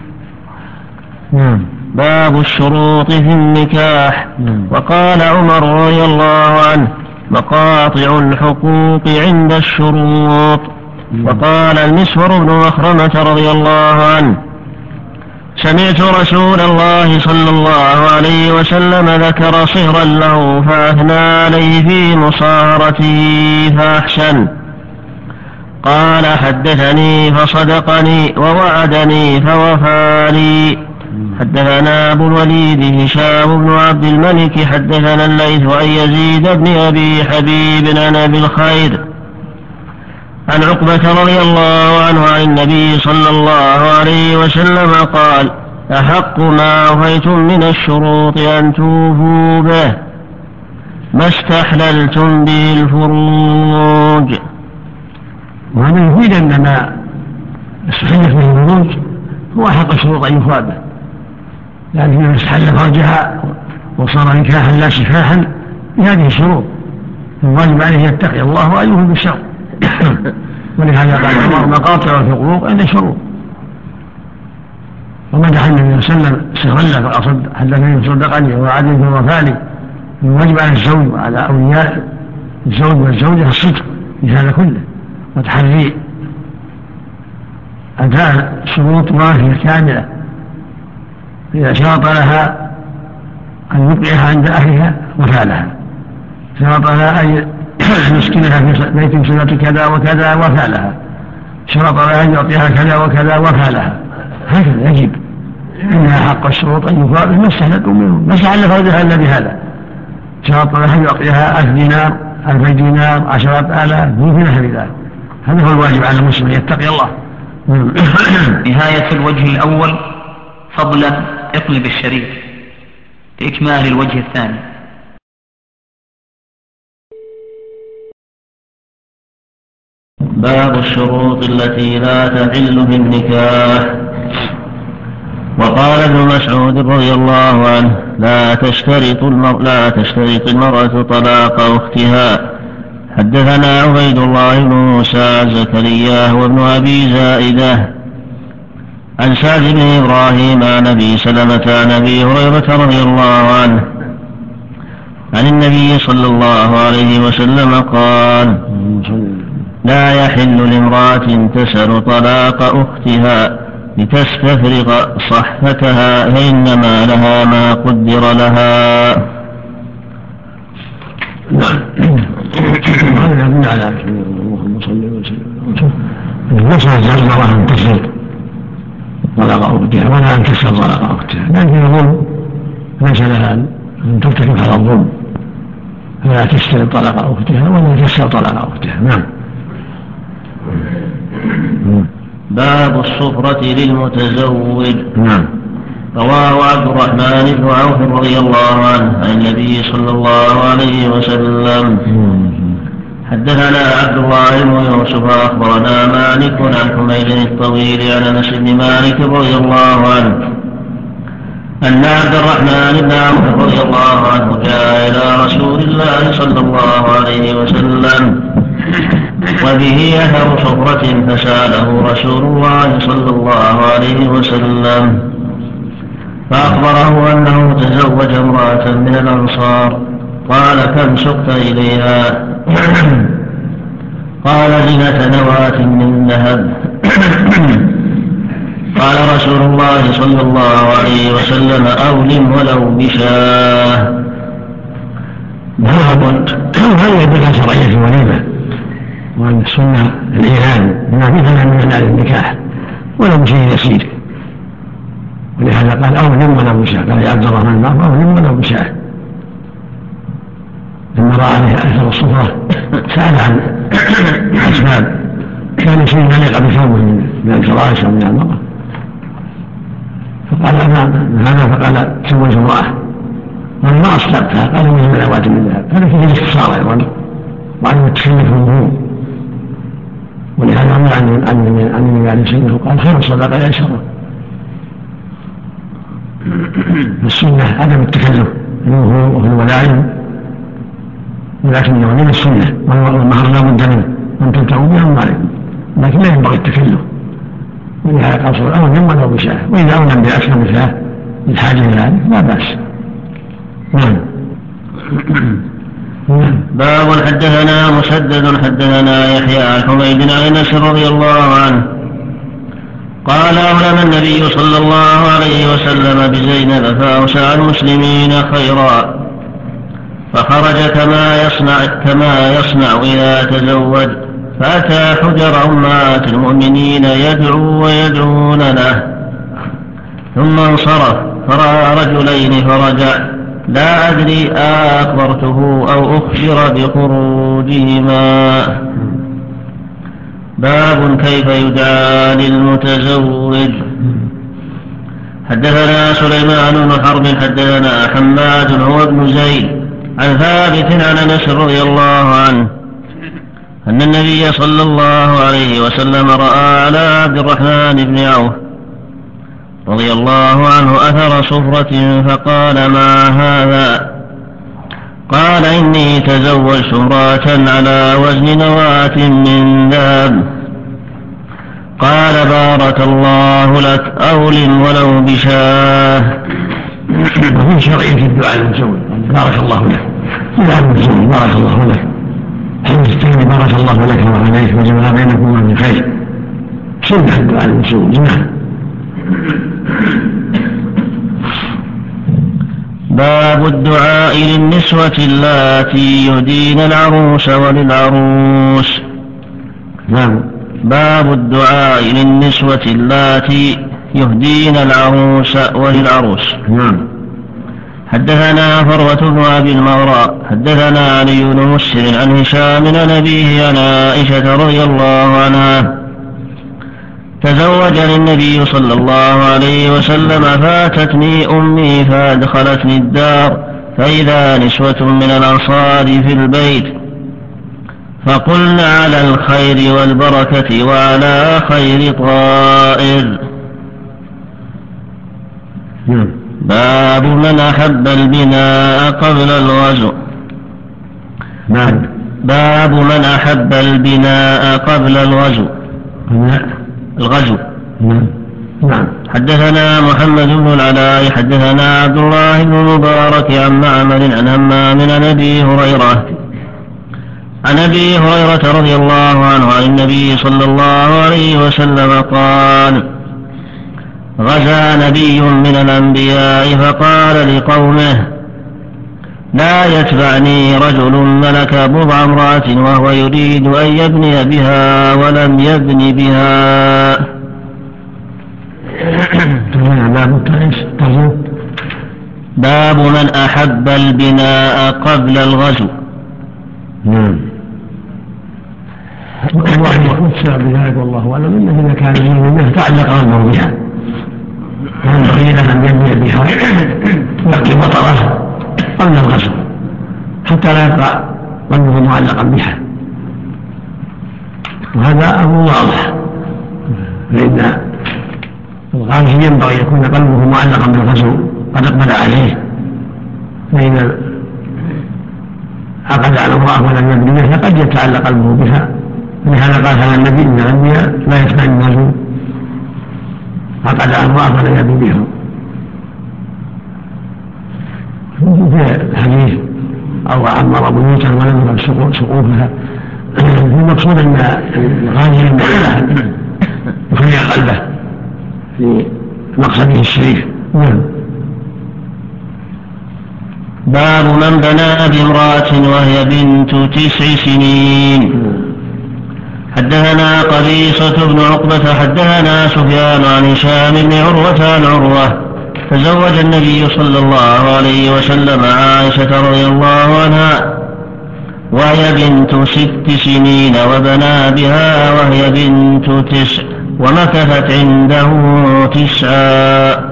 باب الشروط في النكاح. وقال عمر رضي الله عنه: مقاطع الحقوق عند الشروط. وقال المسور بن مخرمة رضي الله عنه: سمعت رسول الله صلى الله عليه وسلم ذكر صهرا له فأثنى عليه في مصاهرته فأحسن. قال: حدثني فصدقني ووعدني فوفى لي. حدثنا أبو الوليد هشام بن عبد الملك حدثنا الليث عن يزيد بن أبي حبيب عن أبي الخير عن عقبة رضي الله عنه عن النبي صلى الله عليه وسلم قال: أحق ما أوفيتم من الشروط أن توفوا به ما استحللتم به الفروج. وهذا يفيد أن ما استحلت به الفروج هو أحق الشروط أن يوفى به، لأن من استحل فرجها وصار نكاحا لا سفاحا بهذه الشروط، الواجب عليه يتقي الله وأن يوفي بالشرط. ولهذا قال عمر: مقاطع الحقوق عند الشروط. ومدح النبي صلى الله عليه وسلم سهرا فقد حدثني فصدقني ووعدني فوفى لي. الواجب على الزوج وعلى أولياء الزوج والزوجة الصدق في هذا كله، وتحري أداء شروط وافية كاملة. إذا شرط لها أن يبقيها عند أهلها وفى لها، شرط لها أن يسكنها في بيت سنة كذا وكذا وفى لها، شرط لها أن يعطيها كذا وكذا وفى لها. هكذا يجب، إنها حق الشروط أن يفى به ما استحلت منه، ما استحل فرجها إلا بهذا. شرط لها أن يعطيها 1000 دينار 2000 دينار 10,000 في نحو ذلك. هذا هو الواجب على المسلم يتقي الله. نهاية الوجه الأول. فضلا اقلب الشريف لإكمال الوجه الثاني. باب الشروط التي لا تحل بالنكاح. وقال ابن مسعود رضي الله عنه: لا تشترط المرأة طلاق أختها. حدثنا عبيد الله بن موسى زكريا وابن أبي زائدة عن سعد بن إبراهيم عن أبي سلمة عن أبي هريرة رضي الله عنه عن النبي صلى الله عليه وسلم قال: لا يحل لامرأة تسأل طلاق أختها لتستفرغ صحفتها فإنما لها ما قدر لها. نعم. هذا يدل على اللهم صل وسلم ليس الزوجة أن تسأل طلاق أختها ولا أن تسأل طلاق أختها، لكن الظلم ليس لها أن ترتكب هذا الظلم، فلا تسأل طلاق أختها ولا تسأل طلاق أختها. نعم. باب الصفرة للمتزوج. نعم. رواه عبد الرحمن بن عوف رضي الله عنه عن النبي صلى الله عليه وسلم. حدثنا عبد الله بن يوسف أخبرنا مالك عن حميد الطويل عن أنس بن مالك رضي الله عنه أن عبد الرحمن بن عوف رضي الله عنه جاء إلى رسول الله صلى الله عليه وسلم وبه أثر صفرة فسأله رسول الله صلى الله عليه وسلم فأخبره أنه تزوج امرأة من الأنصار. قال: كم سقت إليها؟ قال: 200 نواة من ذهب. قال رسول الله صلى الله عليه وسلم: أولم ولو بشاه. هذا يدل شرعية الوليمة، وأن السنة الإعلان بما فيها من إعلان النكاح ولو شيء يسير، ولهذا قال: أولم ولو بشاه. قال يا عبد الرحمن: أولم ولو بشاه. لما رأى عليه أثر الصفرة سأل عن أسباب، كان شيء يليق بثوبه من الفراش أو من المرأة، فقال: هذا. فقال: تزوج امرأة. ولما أصدقتها قال: 200 نواة من ذهب. هذا فيه الاختصار أيضا وعن التخلف والنمو، ولهذا أمر عن النبي عليه الصلاة والسلام قال: خير الصدقة يسره. السنة عدم التكلف وفي الولائم، ولكنه من السنة والمهر لا بد منه أن تبتغوا به أموالكم، لكن لا ينبغي التكلف، ولهذا قال: أولم ولو بشاه. وإذا أولم بأكثر من شاه للحاجة إلى ذلك لا بأس. نعم. باب حدثنا مسدد حدثنا يحيى عن حميد عن أنس رضي الله عنه قال: أولم النبي صلى الله عليه وسلم بزينب فأوسع المسلمين خيرا، فخرج كما يصنع إذا تزوج، فأتى حجر أمهات المؤمنين يدعو ويدعون له، ثم انصرف فرأى رجلين فرجع، لا أدري أخبرته أو أخبر بخروجهما. باب كيف يدعى للمتزوج. حدثنا سليمان بن حرب حدثنا حماد هو ابن زيد عن ثابت عن أنس رضي الله عنه أن النبي صلى الله عليه وسلم رأى على عبد الرحمن بن عوف رضي الله عنه أثر صفرة فقال: ما هذا؟ قال: إني تزوجت امرأة على وزن نواة من ذهب. قال: بارك الله لك، أولم ولو بشاه. وفي شرعية الدعاء للمتزوج: بارك الله لك. إذا المتزوج بارك الله لك، حديث الثاني: بارك الله لك وعليك وجمع بينكم من خير. سنة الدعاء للمتزوج. نعم. باب الدعاء للنسوة اللاتي يهدين العروس وللعروس. نعم. باب الدعاء للنسوة اللاتي يهدين العروس وللعروس. نعم. حدثنا فروة بن أبي المغراء حدثنا علي بن مسر عن هشام عن أبيه عن عائشة رضي الله عنها: تزوجني النبي صلى الله عليه وسلم فاتتني أمي فأدخلتني الدار فإذا نسوة من الأنصار في البيت، فقلنا: على الخير والبركة وعلى خير طائر. باب من أحب البناء قبل الغزو. باب من أحب البناء قبل الغزو. نعم. حدثنا محمد بن العلاء حدثنا عبد الله بن المبارك عن معمر عن همام عن أبي هريرة رضي الله عنه عن النبي صلى الله عليه وسلم قال: غزا نبي من الأنبياء فقال لقومه: لا يتبعني رجل ملك بضع امرأة وهو يريد أن يبني بها ولم يبن بها. باب من أحب البناء قبل الغزو. الله السبب بذلك والله أعلم إنه إذا كان منه تعلق أمره بها فينبغي له أن يبني بها ويقي بطره قبل الغزو حتى لا يبقى قلبه معلقا بها، وهذا أمر واضح، فإن الغازي ينبغي يكون قلبه معلقا بالغزو قد اقبل عليه، فإن عقد على امرأة ولم يبن بها قد يتعلق قلبه بها، ولهذا قال هذا النبي إن الأنبياء لا يتبعني الغزو عقد على امرأة ولم يبن بها. في الحديث أو عمر بيوتا ولم يرى سقوفها، المقصود أن الغازي ينبغي له أن يخلي قلبه في مقصده الشريف. باب من بنى بامرأة وهي بنت 9 سنين. حدثنا قبيصة بن عقبة حدثنا سفيان عن هشام بن عروة عن عروة تزوج النبي صلى الله عليه وسلم عائشة رضي الله عنها وهي بنت 6 سنين وبنى بها وهي بنت 9 ومكثت عنده 9.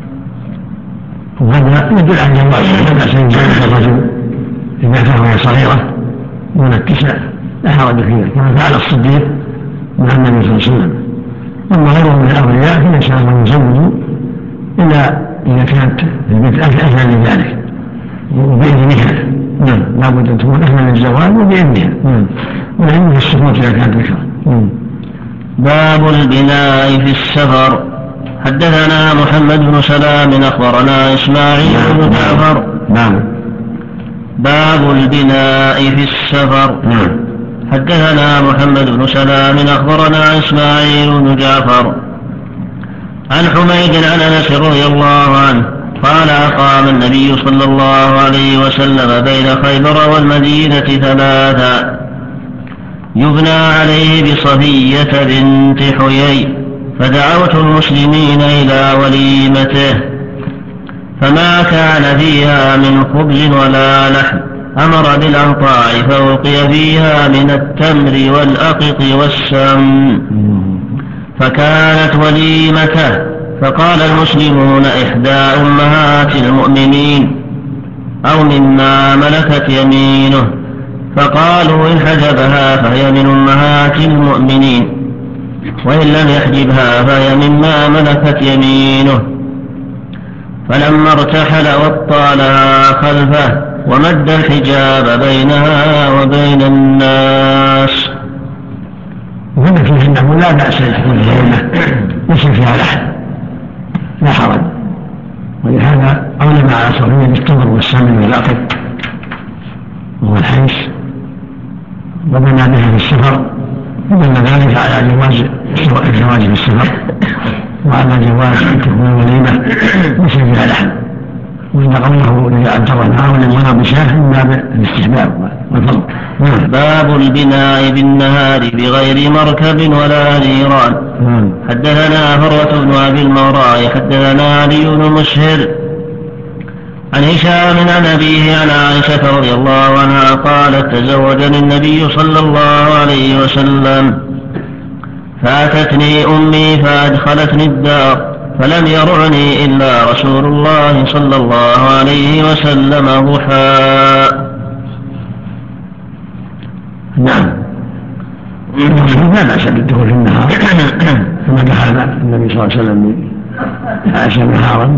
وهذا يدل على جواز لا بأس أن يزوج الرجل إذا كان وهي صغيرة دون 9 لا حرج فيه كما فعل الصديق مع النبي صلى الله عليه وسلم. أما غيره من الأولياء فليس له يزوج إلا إذا كانت البنت أهلا لذلك وبإذنها. لا بد أن تكون أهلا للزواج وبإذنها وإذنها السكوت إذا كانت ذكرا. باب البناء في السفر. حدثنا محمد بن سلام أخبرنا إسماعيل بن جعفر. باب البناء في السفر. حدثنا محمد بن سلام أخبرنا إسماعيل بن جعفر عن حميد عن أنس رضي الله عنه قال: أقام النبي صلى الله عليه وسلم بين خيبر والمدينة 3 يبنى عليه بصفية بنت حيي، فدعوت المسلمين إلى وليمته فما كان فيها من خبز ولا لحم، أمر بالأنطاع فألقي فيها من التمر والأقط والسمن، فكانت وليمته، فقال المسلمون: إحدى أمهات المؤمنين أو مما ملكت يمينه، فقالوا: إن حجبها فهي من أمهات المؤمنين، وإن لم يحجبها فهي مما ملكت يمينه. فلما ارتحل وطالها خلفه ومد الحجاب بينها وبين الناس. وهذا فيه أنه لا بأس أن تكون الوليمة يصل فيها لحم لا حرج، ولهذا أولم على صفية بالتمر والسمن والأقط وهو الحيث وبنى بها في السفر، فدل ذلك على جواز الزواج في السفر وعلى جواز أن تكون الوليمة يصل فيها لحم، وإن قوله إذا أبترناه ولم يرى بشاه من باب الاستحباب والفضل. باب البناء بالنهار بغير مركب ولا نيران. حدثنا فروة بن أبي الموراء حدثنا علي بن مشهر عن هشام عن أبيه عن عائشة رضي الله عنها قالت: تزوجني النبي صلى الله عليه وسلم فأتتني أمي فأدخلتني الدار فلم يرعني إلا رسول الله صلى الله عليه وسلم ضحى. نعم، لا بأس بالدخول في النهار كما دخل النبي صلى الله عليه وسلم عائشة نهارا،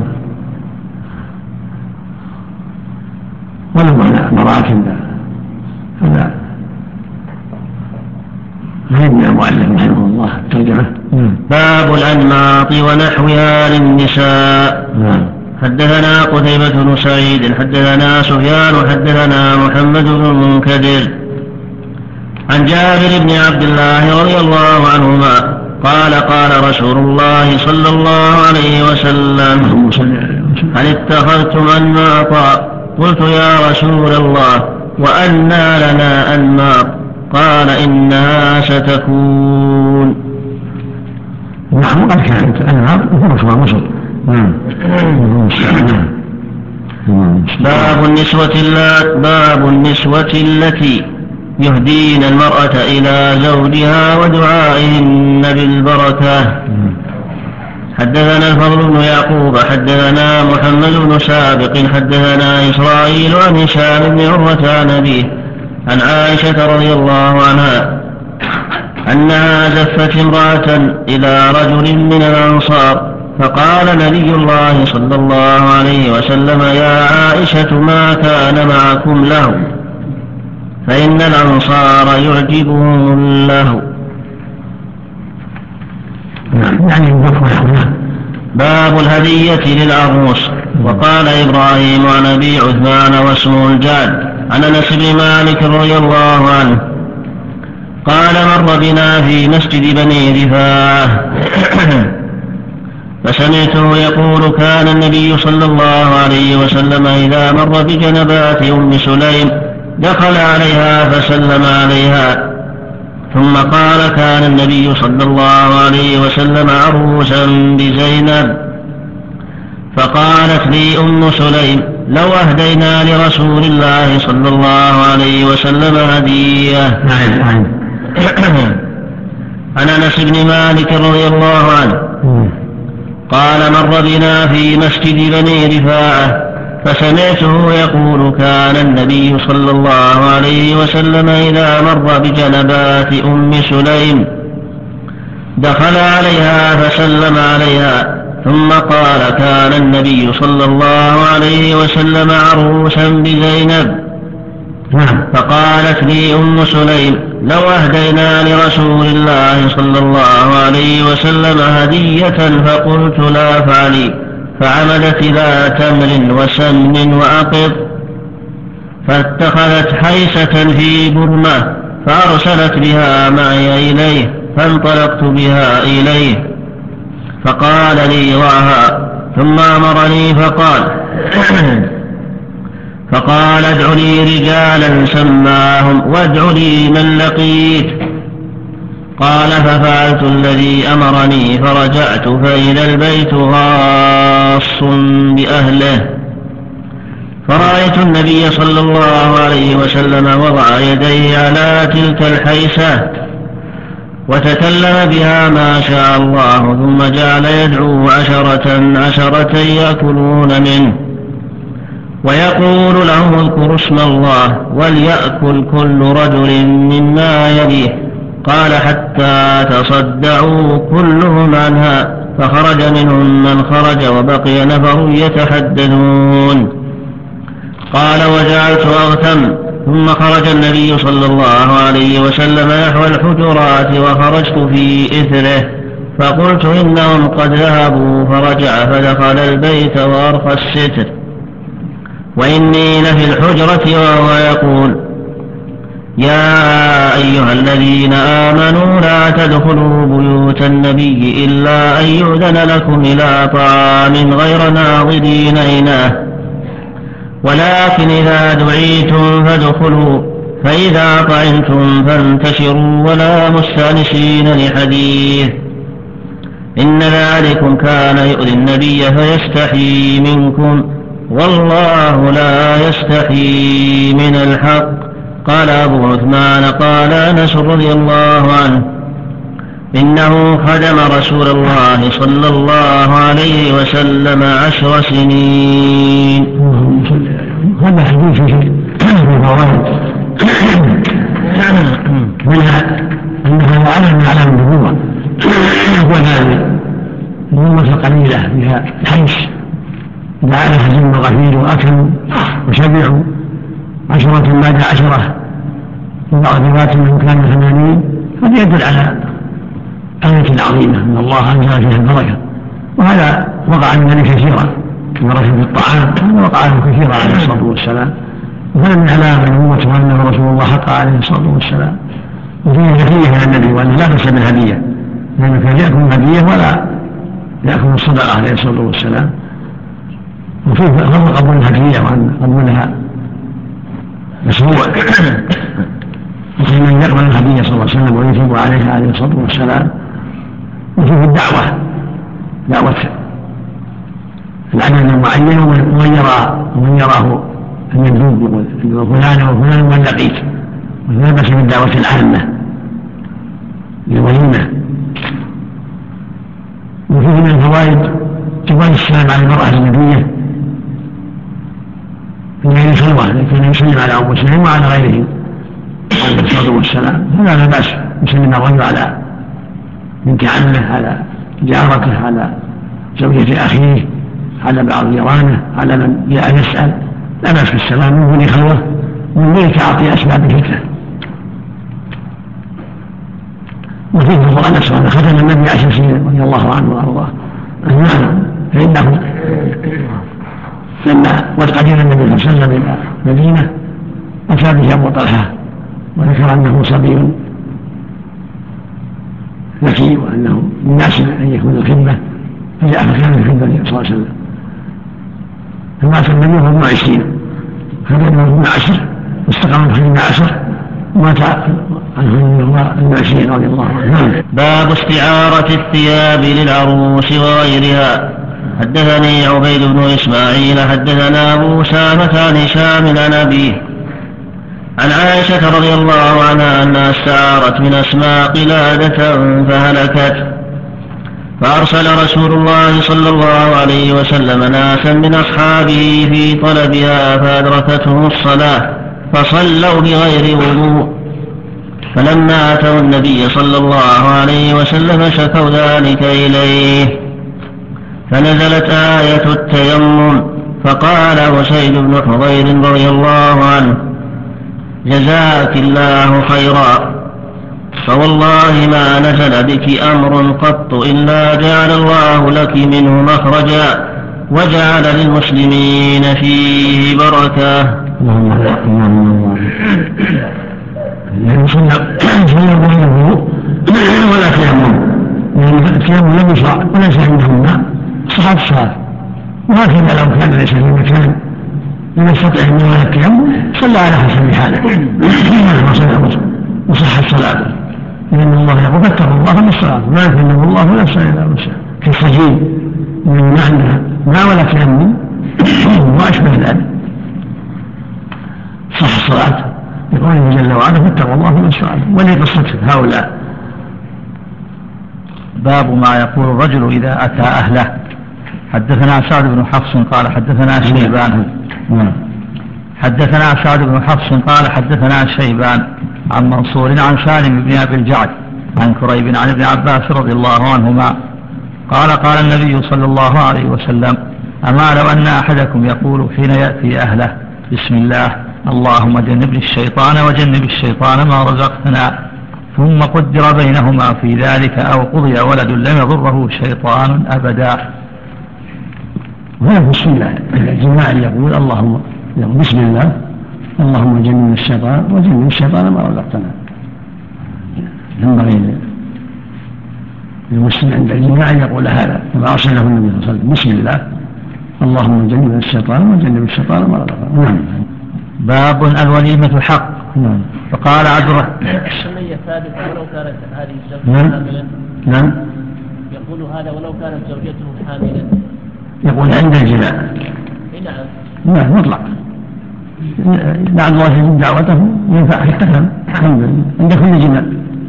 ولو مراكب هذا فهمنا المؤلف رحمه الله الله الترجمة. باب الأنماط ونحوها للنساء. حدثنا قتيبة بن سعيد حدثنا سفيان حدثنا محمد بن المنكدر عن جابر بن عبد الله رضي الله عنهما قال قال رسول الله صلى الله عليه وسلم هل اتخذتم أنماطا؟ قلت يا رسول الله وأنى لنا أنماط؟ قال إنها ستكون. نعم قد كانت أنماط وفرشها مصر. باب النسوة التي يهدين المرأة إلى زوجها ودعائهن بالبركة. حدثنا الفضل بن يعقوب حدثنا محمد بن سابق حدثنا إسرائيل عن هشام بن عروة عن أبيه عن عائشة رضي الله عنها أنها زفت امرأة إلى رجل من الأنصار فقال نبي الله صلى الله عليه وسلم يا عائشة ما كان معكم له فإن الأنصار يعجبهم الله. باب الهدية للعروس. وقال إبراهيم عن أبي عثمان واسمه الجاد عن أنس بن مالك رضي الله عنه قال مر بنا في مسجد بني رفاعة فسمعته يقول كان النبي صلى الله عليه وسلم إذا مر بجنبات أم سليم دخل عليها فسلم عليها ثم قال كان النبي صلى الله عليه وسلم عروسا بزينب فقالت لي أم سليم لو أهدينا لرسول الله صلى الله عليه وسلم هدية. عن أنس بن مالك رضي الله عنه قال مر بنا في مسجد بني رفاعة فسمعته يقول كان النبي صلى الله عليه وسلم إذا مر بجنبات أم سليم دخل عليها فسلم عليها ثم قال كان النبي صلى الله عليه وسلم عروسا بزينب فقالت لي أم سليم لو أهدينا لرسول الله صلى الله عليه وسلم هدية فقلت لا فعلي فعمدت إلى تمر وسمن وأقط فاتخذت حيسة في برمة فأرسلت بها معي إليه فانطلقت بها إليه فقال لي ضعها ثم أمرني فقال ادع لي رجالا سماهم وادع لي من لقيت. قال ففعلت الذي أمرني فرجعت فإذا البيت غاص بأهله فرأيت النبي صلى الله عليه وسلم وضع يديه على تلك الحيسة وتكلم بها ما شاء الله ثم جعل يدعو عشرة يأكلون منه ويقول لهم اذكروا اسم الله وليأكل كل رجل مما يليه. قال حتى تصدعوا كلهم عنها فخرج منهم من خرج وبقي نفر يتحدثون. قال وجعلت أغتم ثم خرج النبي صلى الله عليه وسلم نحو الحجرات وخرجت في إثره فقلت إنهم قد ذهبوا فرجع فدخل البيت وأرخى الستر وإني لفي الحجرة وهو يقول يا أيها الذين آمنوا لا تدخلوا بيوت النبي إلا أن يؤذن لكم إلى طعام غير ناظرين إناه ولكن إذا دعيتم فادخلوا فإذا طعمتم فانتشروا ولا مستأنسين لحديث إن ذلكم كان يؤذي النبي فيستحيي منكم والله لا يستحيي من الحق. قال أبو عثمان قال أنس رضي الله عنه إنه خدم رسول الله صلى الله عليه وسلم 10 سنين. هذا حديث في فوائد منها أنها علم النبوة وهذه النبوة القليلة فيها حيث دعا حزم وغفير وأكلوا وشبعوا 10 بعد 10 وبعض روايات أنه كان 80. هذا يدل على آية عظيمة من الله أنزل فيها البركة، وهذا وقع من ذلك كثيرا بركة في الطعام، هذا وقع له كثيرا عليه الصلاة والسلام، وهذا من علامة نبوته أنه رسول الله حق عليه الصلاة والسلام. وفيه هدية من النبي وأنه لا بأس بالهدية، لأنه كان يأكل الهدية ولا يأكل الصدقة عليه الصلاة والسلام. وفيه فضل قبول الهدية وأن قبولها مشروع، وفي من يقبل الهدية صلى الله عليه وسلم ويثيب عليها عليه الصلاة والسلام. وفيه الدعوة، دعوة العدد المعين ومن يراه المندوب يقول فلان وفلان من لقيت، ولا بأس بالدعوة العامة للوليمة. وفيه من الفوائد جواز السلام على المرأة الأجنبية في غير الخلوة، لكن يسلم على أم مسلم وعلى غيره عليه الصلاة والسلام، هذا لا بأس. يسلم الرجل على بنت عمه، على جارته، على زوجة أخيه، على بعض جيرانه، على من جاء يسأل، لا بأس بالسلام من دون خلوة ومن دون تعاطي أسباب الفتنة. وفيه فضل أنس وأن ختم النبي 10 سنين رضي الله عنه وأرضاه أجمعين، فإنه لما قدم النبي صلى الله عليه وسلم إلى المدينة أتى به أبو طلحة وذكر أنه صبي ذكي وأنه مناسب أن يكون الخدمة، فجاء فكان الخدمة صلى الله عليه وسلم. فمات النبي وهو ابن 20، خدمه ابن 10 واستقام في ابن 10 ومات عنه ابن 20 رضي الله عنه. باب استعارة الثياب للعروس وغيرها. حدثني عبيد بن إسماعيل حدثنا أبو أسامة عن هشام عن أبيه عن عائشة رضي الله عنها أنها استعارت من أسماء قلادة فهلكت، فأرسل رسول الله صلى الله عليه وسلم ناسا من أصحابه في طلبها فأدركتهم الصلاة فصلوا بغير وضوء، فلما أتوا النبي صلى الله عليه وسلم شكوا ذلك إليه، فنزلت آية التيمم، فقال أسيد بن حضير رضي الله عنه جزاك الله خيرا، فوالله ما نزل بك أمر قط إلا جعل الله لك منه مخرجا وجعل للمسلمين فيه بركة. صلى بينه ولا تيمم، لأن التيمم لم يشرع وليس عندهم ماء، صحت الصلاة. وهكذا لو كان ليس في مكان لم يستطع من التيمم صلى على حسب حاله وصحت صلاته، لأن الله يقول فاتقوا الله من الصلاة ما يكلم الله ولا يسأل إلا وسعه، كالسجين من ما عندها ما ولا تيمم وأشبه ذلك صح الصلاة يقول جل وعلا فاتقوا الله من الصلاة. ولقصة هؤلاء. باب ما يقول الرجل إذا أتى أهله. حدثنا سعد بن حفص قال حدثنا شيبان حدثنا سعد بن حفص قال حدثنا شيبان عن منصور عن سالم بن أبي الجعد عن كريب عن ابن عباس رضي الله عنهما قال قال النبي صلى الله عليه وسلم أما لو أن أحدكم يقول حين يأتي أهله بسم الله اللهم جنبني الشيطان وجنب الشيطان ما رزقتنا، ثم قدر بينهما في ذلك أو قضي ولد لم يضره شيطان أبدا. وهذا في السنة الجماعة يقول اللهم بسم الله اللهم جنبني الشيطان وجنب الشيطان ما رزقتنا. ينبغي للمسلم عند الجماعة يقول هذا كما أرسله النبي صلى الله عليه وسلم بسم الله اللهم جنبنا الشيطان وجنب الشيطان ما رزقتنا. باب الوليمة حق. فقال عبد الرحمن السنية ثابتة ولو كانت هذه الزوجة حاملا. نعم. يقول هذا ولو كانت زوجته حاملا. يقول عند الجماع. نعم. نعم مطلق. لعل الله يجب دعوته ينفع حتى كلام عند كل جماع.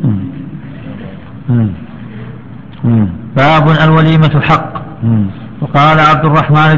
باب الوليمة حق. وقال عبد الرحمن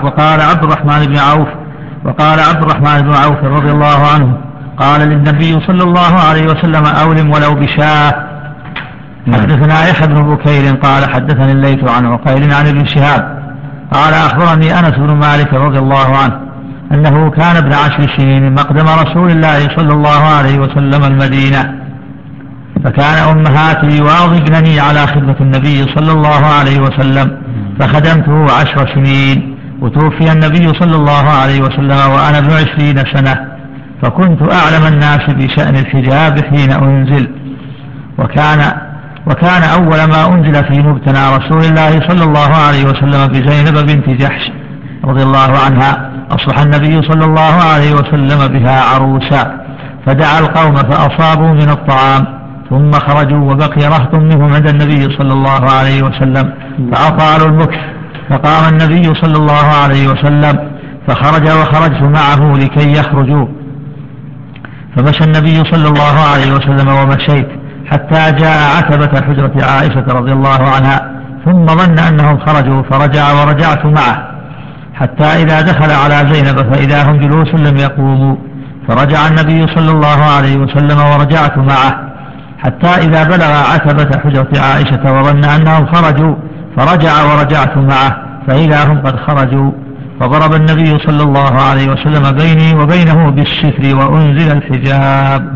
بن عوف رضي الله عنه قال للنبي صلى الله عليه وسلم أولم ولو بشاة. حدثنا يحيى بن بكير قال حدثني الليث عن عقيل عن ابن شهاب قال أخبرني أنس بن مالك رضي الله عنه أنه كان ابن 10 سنين مقدم رسول الله صلى الله عليه وسلم المدينة، فكان أمهاتي يواظبنني على خدمة النبي صلى الله عليه وسلم فخدمته 10 سنين، وتوفي النبي صلى الله عليه وسلم وأنا ابن 20 سنة، فكنت أعلم الناس بشأن الحجاب حين أنزل. وكان أول ما أنزل في مبتنى رسول الله صلى الله عليه وسلم بزينب بنت جحش رضي الله عنها، أصبح النبي صلى الله عليه وسلم بها عروسا، فدعا القوم فأصابوا من الطعام، ثم خرجوا وبقي رهط منهم عند النبي صلى الله عليه وسلم فأطالوا المكث، فقام النبي صلى الله عليه وسلم فخرج وخرجت معه لكي يخرجوا، فمشى النبي صلى الله عليه وسلم ومشيت حتى جاء عتبة حجرة عائشة رضي الله عنها، ثم ظن أنهم خرجوا فرجع ورجعت معه، حتى إذا دخل على زينب فإذا هم جلوس لم يقوموا، فرجع النبي صلى الله عليه وسلم ورجعت معه، حتى إذا بلغ عتبة حجرة عائشة وظن أنهم خرجوا فرجع ورجعت معه، فإذا هم قد خرجوا، فضرب النبي صلى الله عليه وسلم بيني وبينه بالستر وأنزل الحجاب.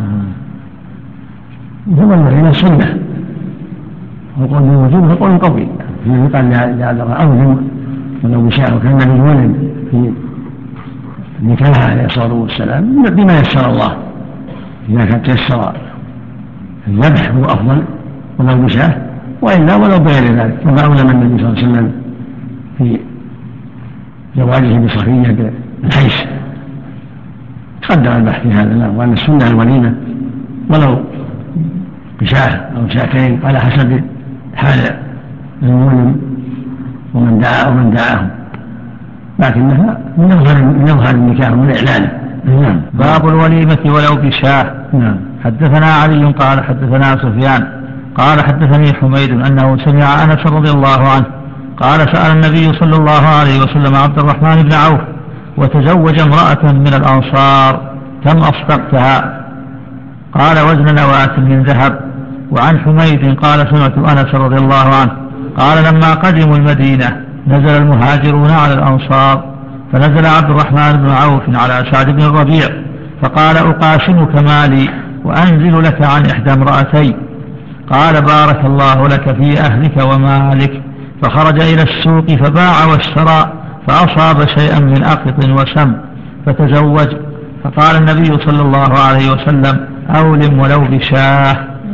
ثم الذين سنة وقول بالوجوب وقول قوي، فيه قال لعذر أوهم ولو بشاء، وكان النبي ولد في نكاح عليه الصلاة والسلام بما يسر الله، إذا كان تيسر الذبح هو أفضل ولو بشاء، وإلا ولو بغير ذلك، كما أولم النبي صلى الله عليه وسلم في زواجه بصفية بالحيث تقدم البحث في هذا، وأن السنة الوليمة ولو بشاة أو شاتين على حسب حال المولم ومن دعاه، لكنها من يظهر النكاح من إعلانه. نعم. باب الوليمة ولو بشاة. نعم. حدثنا علي قال حدثنا سفيان قال حدثني حميد أنه سمع أنس رضي الله عنه قال سأل النبي صلى الله عليه وسلم عبد الرحمن بن عوف وتزوج امرأة من الأنصار كم أصدقتها؟ قال وزن نواة من ذهب. وعن حميد قال سمعت أنس رضي الله عنه قال لما قدموا المدينة نزل المهاجرون على الأنصار، فنزل عبد الرحمن بن عوف على سعد بن الربيع فقال أقاسمك مالي وأنزل لك عن إحدى امرأتي. قال بارك الله لك في أهلك ومالك. فخرج إلى السوق فباع واشترى فأصاب شيئا من أقط وسم فتزوج، فقال النبي صلى الله عليه وسلم أولم ولو بشاه.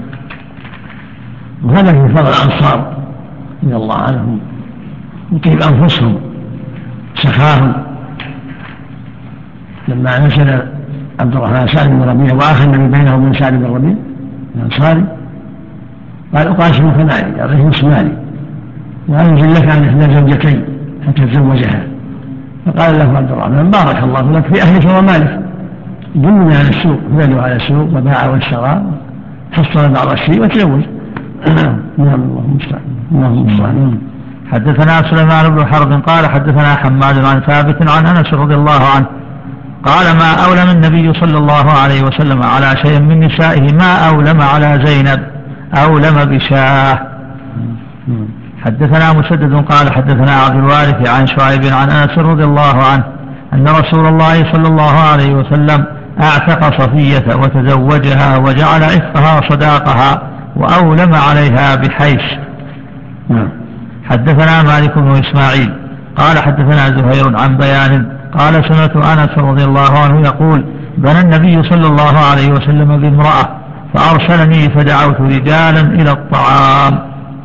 وهذا في فضل الأنصار رضي الله عنهم وطيب أنفسهم سخاهم، لما نزل عبد الرحمن سعد بن الربيع وآخى النبي بينه وبين سعد بن الربيع الأنصاري قال أقاسمك مالي أعطيه نصف مالي وأنزل لك عن إحدى زوجتين حتى تزوجها. فقال له عبد الرحمن بارك الله لك في أهلك ومالك، دلني على السوق، فدلوا على السوق وباع واشترى حصل بعض الشيء وتزوج. نعم. اللهم المستعان. حدثنا سليمان بن حرب قال حدثنا حماد عن ثابت عن أنس رضي الله عنه قال ما أولم النبي صلى الله عليه وسلم على شيء من نسائه ما أولم على زينب، أولم بشاه. حدثنا مسدد قال حدثنا عبد الوارث عن شعيب عن أنس رضي الله عنه أن رسول الله صلى الله عليه وسلم أعتق صفية وتزوجها وجعل عتقها صداقها وأولم عليها بحيث. حدثنا مالك بن إسماعيل قال حدثنا زهير عن بيان قال سمعت أنس رضي الله عنه يقول بنى النبي صلى الله عليه وسلم بامرأة فأرسلني فدعوت رجالا إلى الطعام.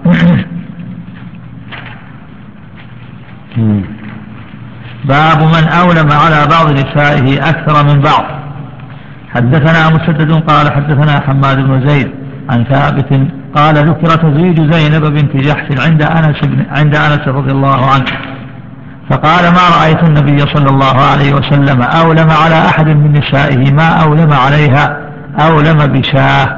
باب من أولم على بعض نسائه أكثر من بعض. حدثنا مسدد قال حدثنا حماد بن زيد عن ثابت قال ذكر تزويج زينب بنت جحش عند أنس رضي الله عنه، فقال ما رأيت النبي صلى الله عليه وسلم أولم على أحد من نسائه ما أولم عليها، أولم بشاه.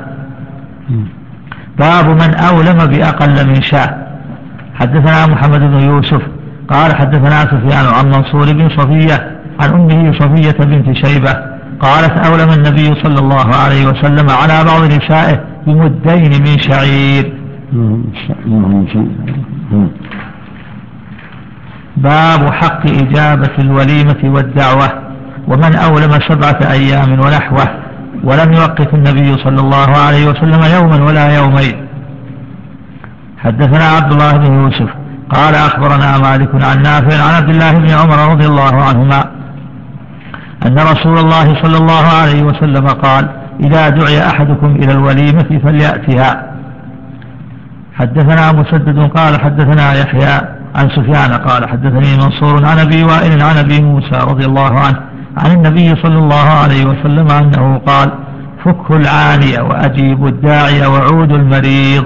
باب من أولم بأقل من شاه. حدثنا محمد بن يوسف قال حدثنا سفيان عن منصور بن صفية عن أمه صفية بنت شيبة قالت أولم النبي صلى الله عليه وسلم على بعض نسائه بمدين من شعير. باب حق إجابة الوليمة والدعوة ومن أولم 7 أيام ونحوه. ولم يوقف النبي صلى الله عليه وسلم يوما ولا يومين. حدثنا عبد الله بن يوسف قال أخبرنا مالك عن نافع عن عبد الله بن عمر رضي الله عنهما أن رسول الله صلى الله عليه وسلم قال: إذا دعي أحدكم إلى الوليمة فليأتها. حدثنا مسدد قال حدثنا يحيى عن سفيان قال حدثني منصور عن أبي وائل عن أبي موسى رضي الله عنه عن النبي صلى الله عليه وسلم أنه قال: فكوا العانية وأجيبوا الداعي وعودوا المريض.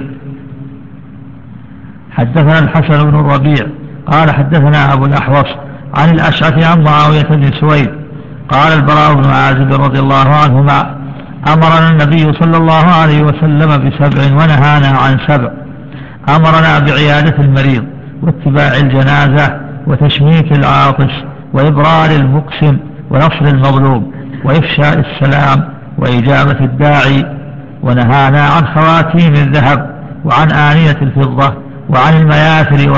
حدثنا الحسن بن الربيع قال حدثنا أبو الأحوص عن الأشعث عن معاوية بن سويد قال: البراء بن عازب رضي الله عنهما: أمرنا النبي صلى الله عليه وسلم ب7 ونهانا عن 7. أمرنا بعيادة المريض واتباع الجنازة وتشميت العاطس وإبرار المقسم ونصر المظلوم وإفشاء السلام وإجابة الداعي، ونهانا عن خواتيم الذهب وعن آنية الفضة وعن المياثر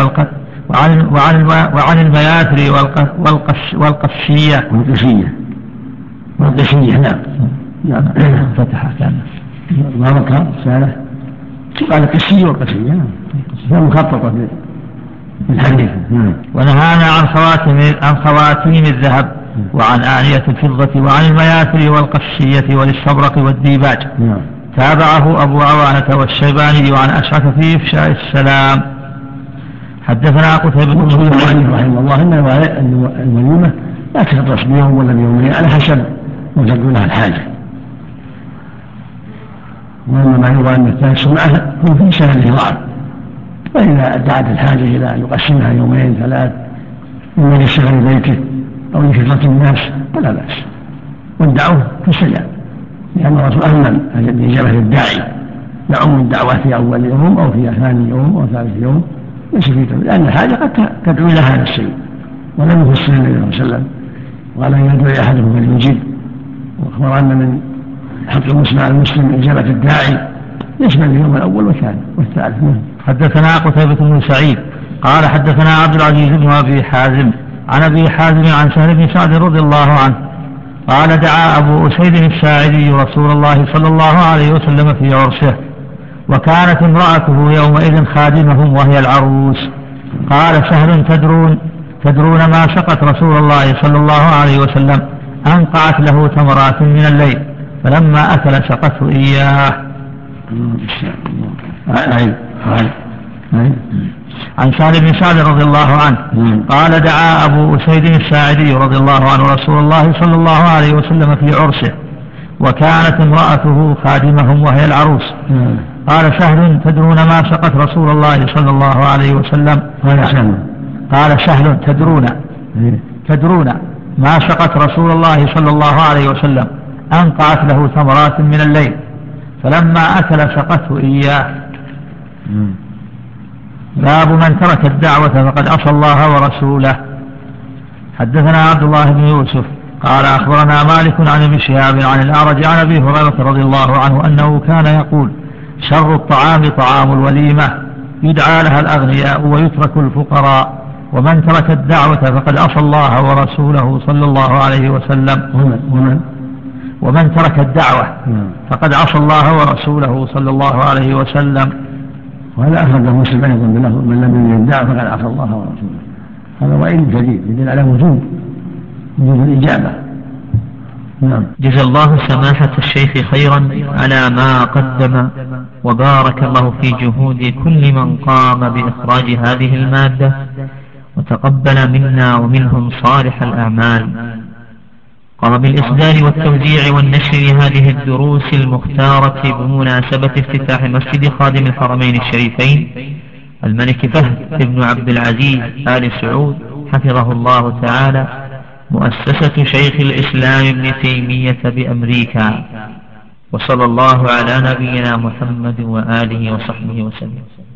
وعن المياثر والقشية. نعم. فتح كان بارك سالة قال قشية والقشية مخططة في الحديث. ونهانا عن خواتيم الذهب وعن آنية الفضة وعن المياثر والقشية والاستبرق والديباج. تابعه أبو عوانة والشيباني عن أشعث في إفشاء السلام. حدثنا قتيبة بن سعيد رحمه الله إن الوليمة لا تختص بيوم ولا بيومين على حسب ما تكون لها الحاجة، وأما ما يرى أن التاس معها هو في سهل الإضاعف، فإذا دعت الحاجة إلى أن يقسمها 2 3 إما لشغل بيته أو لكثرة الناس فلا بأس، والدعوة تستجاب، لأن الرسول أهمل بإجابة الداعي، يعم الدعوة في أول يوم أو في ثاني يوم أو ثالث يوم، ليس في تفضيل، لأن الحاجة قد تدعو إلى هذا الشيء، ولم يفسر النبي صلى الله عليه وسلم وقال: إن يدعو أحدكم فليجيب، وأخبر أن من حق المسلم على المسلم إجابة الداعي يشمل اليوم الأول والثالث. حدثنا قتيبة بن سعيد قال حدثنا عبد العزيز بن أبي حازم عن أبي حازم عن سهل بن سعد رضي الله عنه قال: دعا أبو أسيد الساعدي رسول الله صلى الله عليه وسلم في عرسه، وكانت امرأته يومئذ خادمهم وهي العروس. قال سهل: تدرون ما سقت رسول الله صلى الله عليه وسلم؟ أنقعت له تمرات من الليل، فلما أكل سقته إياه. عن سهل بن سعد رضي الله عنه قال: دعا أبو أسيد الساعدي رضي الله عنه رسول الله صلى الله عليه وسلم في عرسه، وكانت امرأته خادمهم وهي العروس. قال سهل: تدرون ما سقت رسول الله صلى الله عليه وسلم؟ قال سهل: تدرون ما سقت رسول الله صلى الله عليه وسلم؟ أنقعت له ثمرات من الليل، فلما أكل سقته إياه. باب من ترك الدعوة فقد عصى الله ورسوله. حدثنا عبد الله بن يوسف قال أخبرنا مالك عن ابن شهاب عن الأعرج عن أبي هريرة رضي الله عنه أنه كان يقول: شر الطعام طعام الوليمة، يدعى لها الأغنياء ويترك الفقراء، ومن ترك الدعوة فقد عصى الله ورسوله صلى الله عليه وسلم. ومن ترك الدعوة فقد عصى الله ورسوله صلى الله عليه وسلم. وهذا أخرجه مسلم أيضا بلفظ: من لم يرد الدعوة فقد عصى الله ورسوله. هذا وعيد شديد يدل على وجوب الإجابة. جزا الله سماحة الشيخ خيرا على ما قدم، وبارك الله في جهود كل من قام بإخراج هذه المادة، وتقبل منا ومنهم صالح الأعمال. قام بالإصدار والتوزيع والنشر لهذه الدروس المختارة بمناسبة افتتاح مسجد خادم الحرمين الشريفين الملك فهد بن عبد العزيز آل سعود حفظه الله تعالى، مؤسسة شيخ الإسلام ابن تيمية بأمريكا. وصلى الله على نبينا محمد وآله وصحبه وسلم.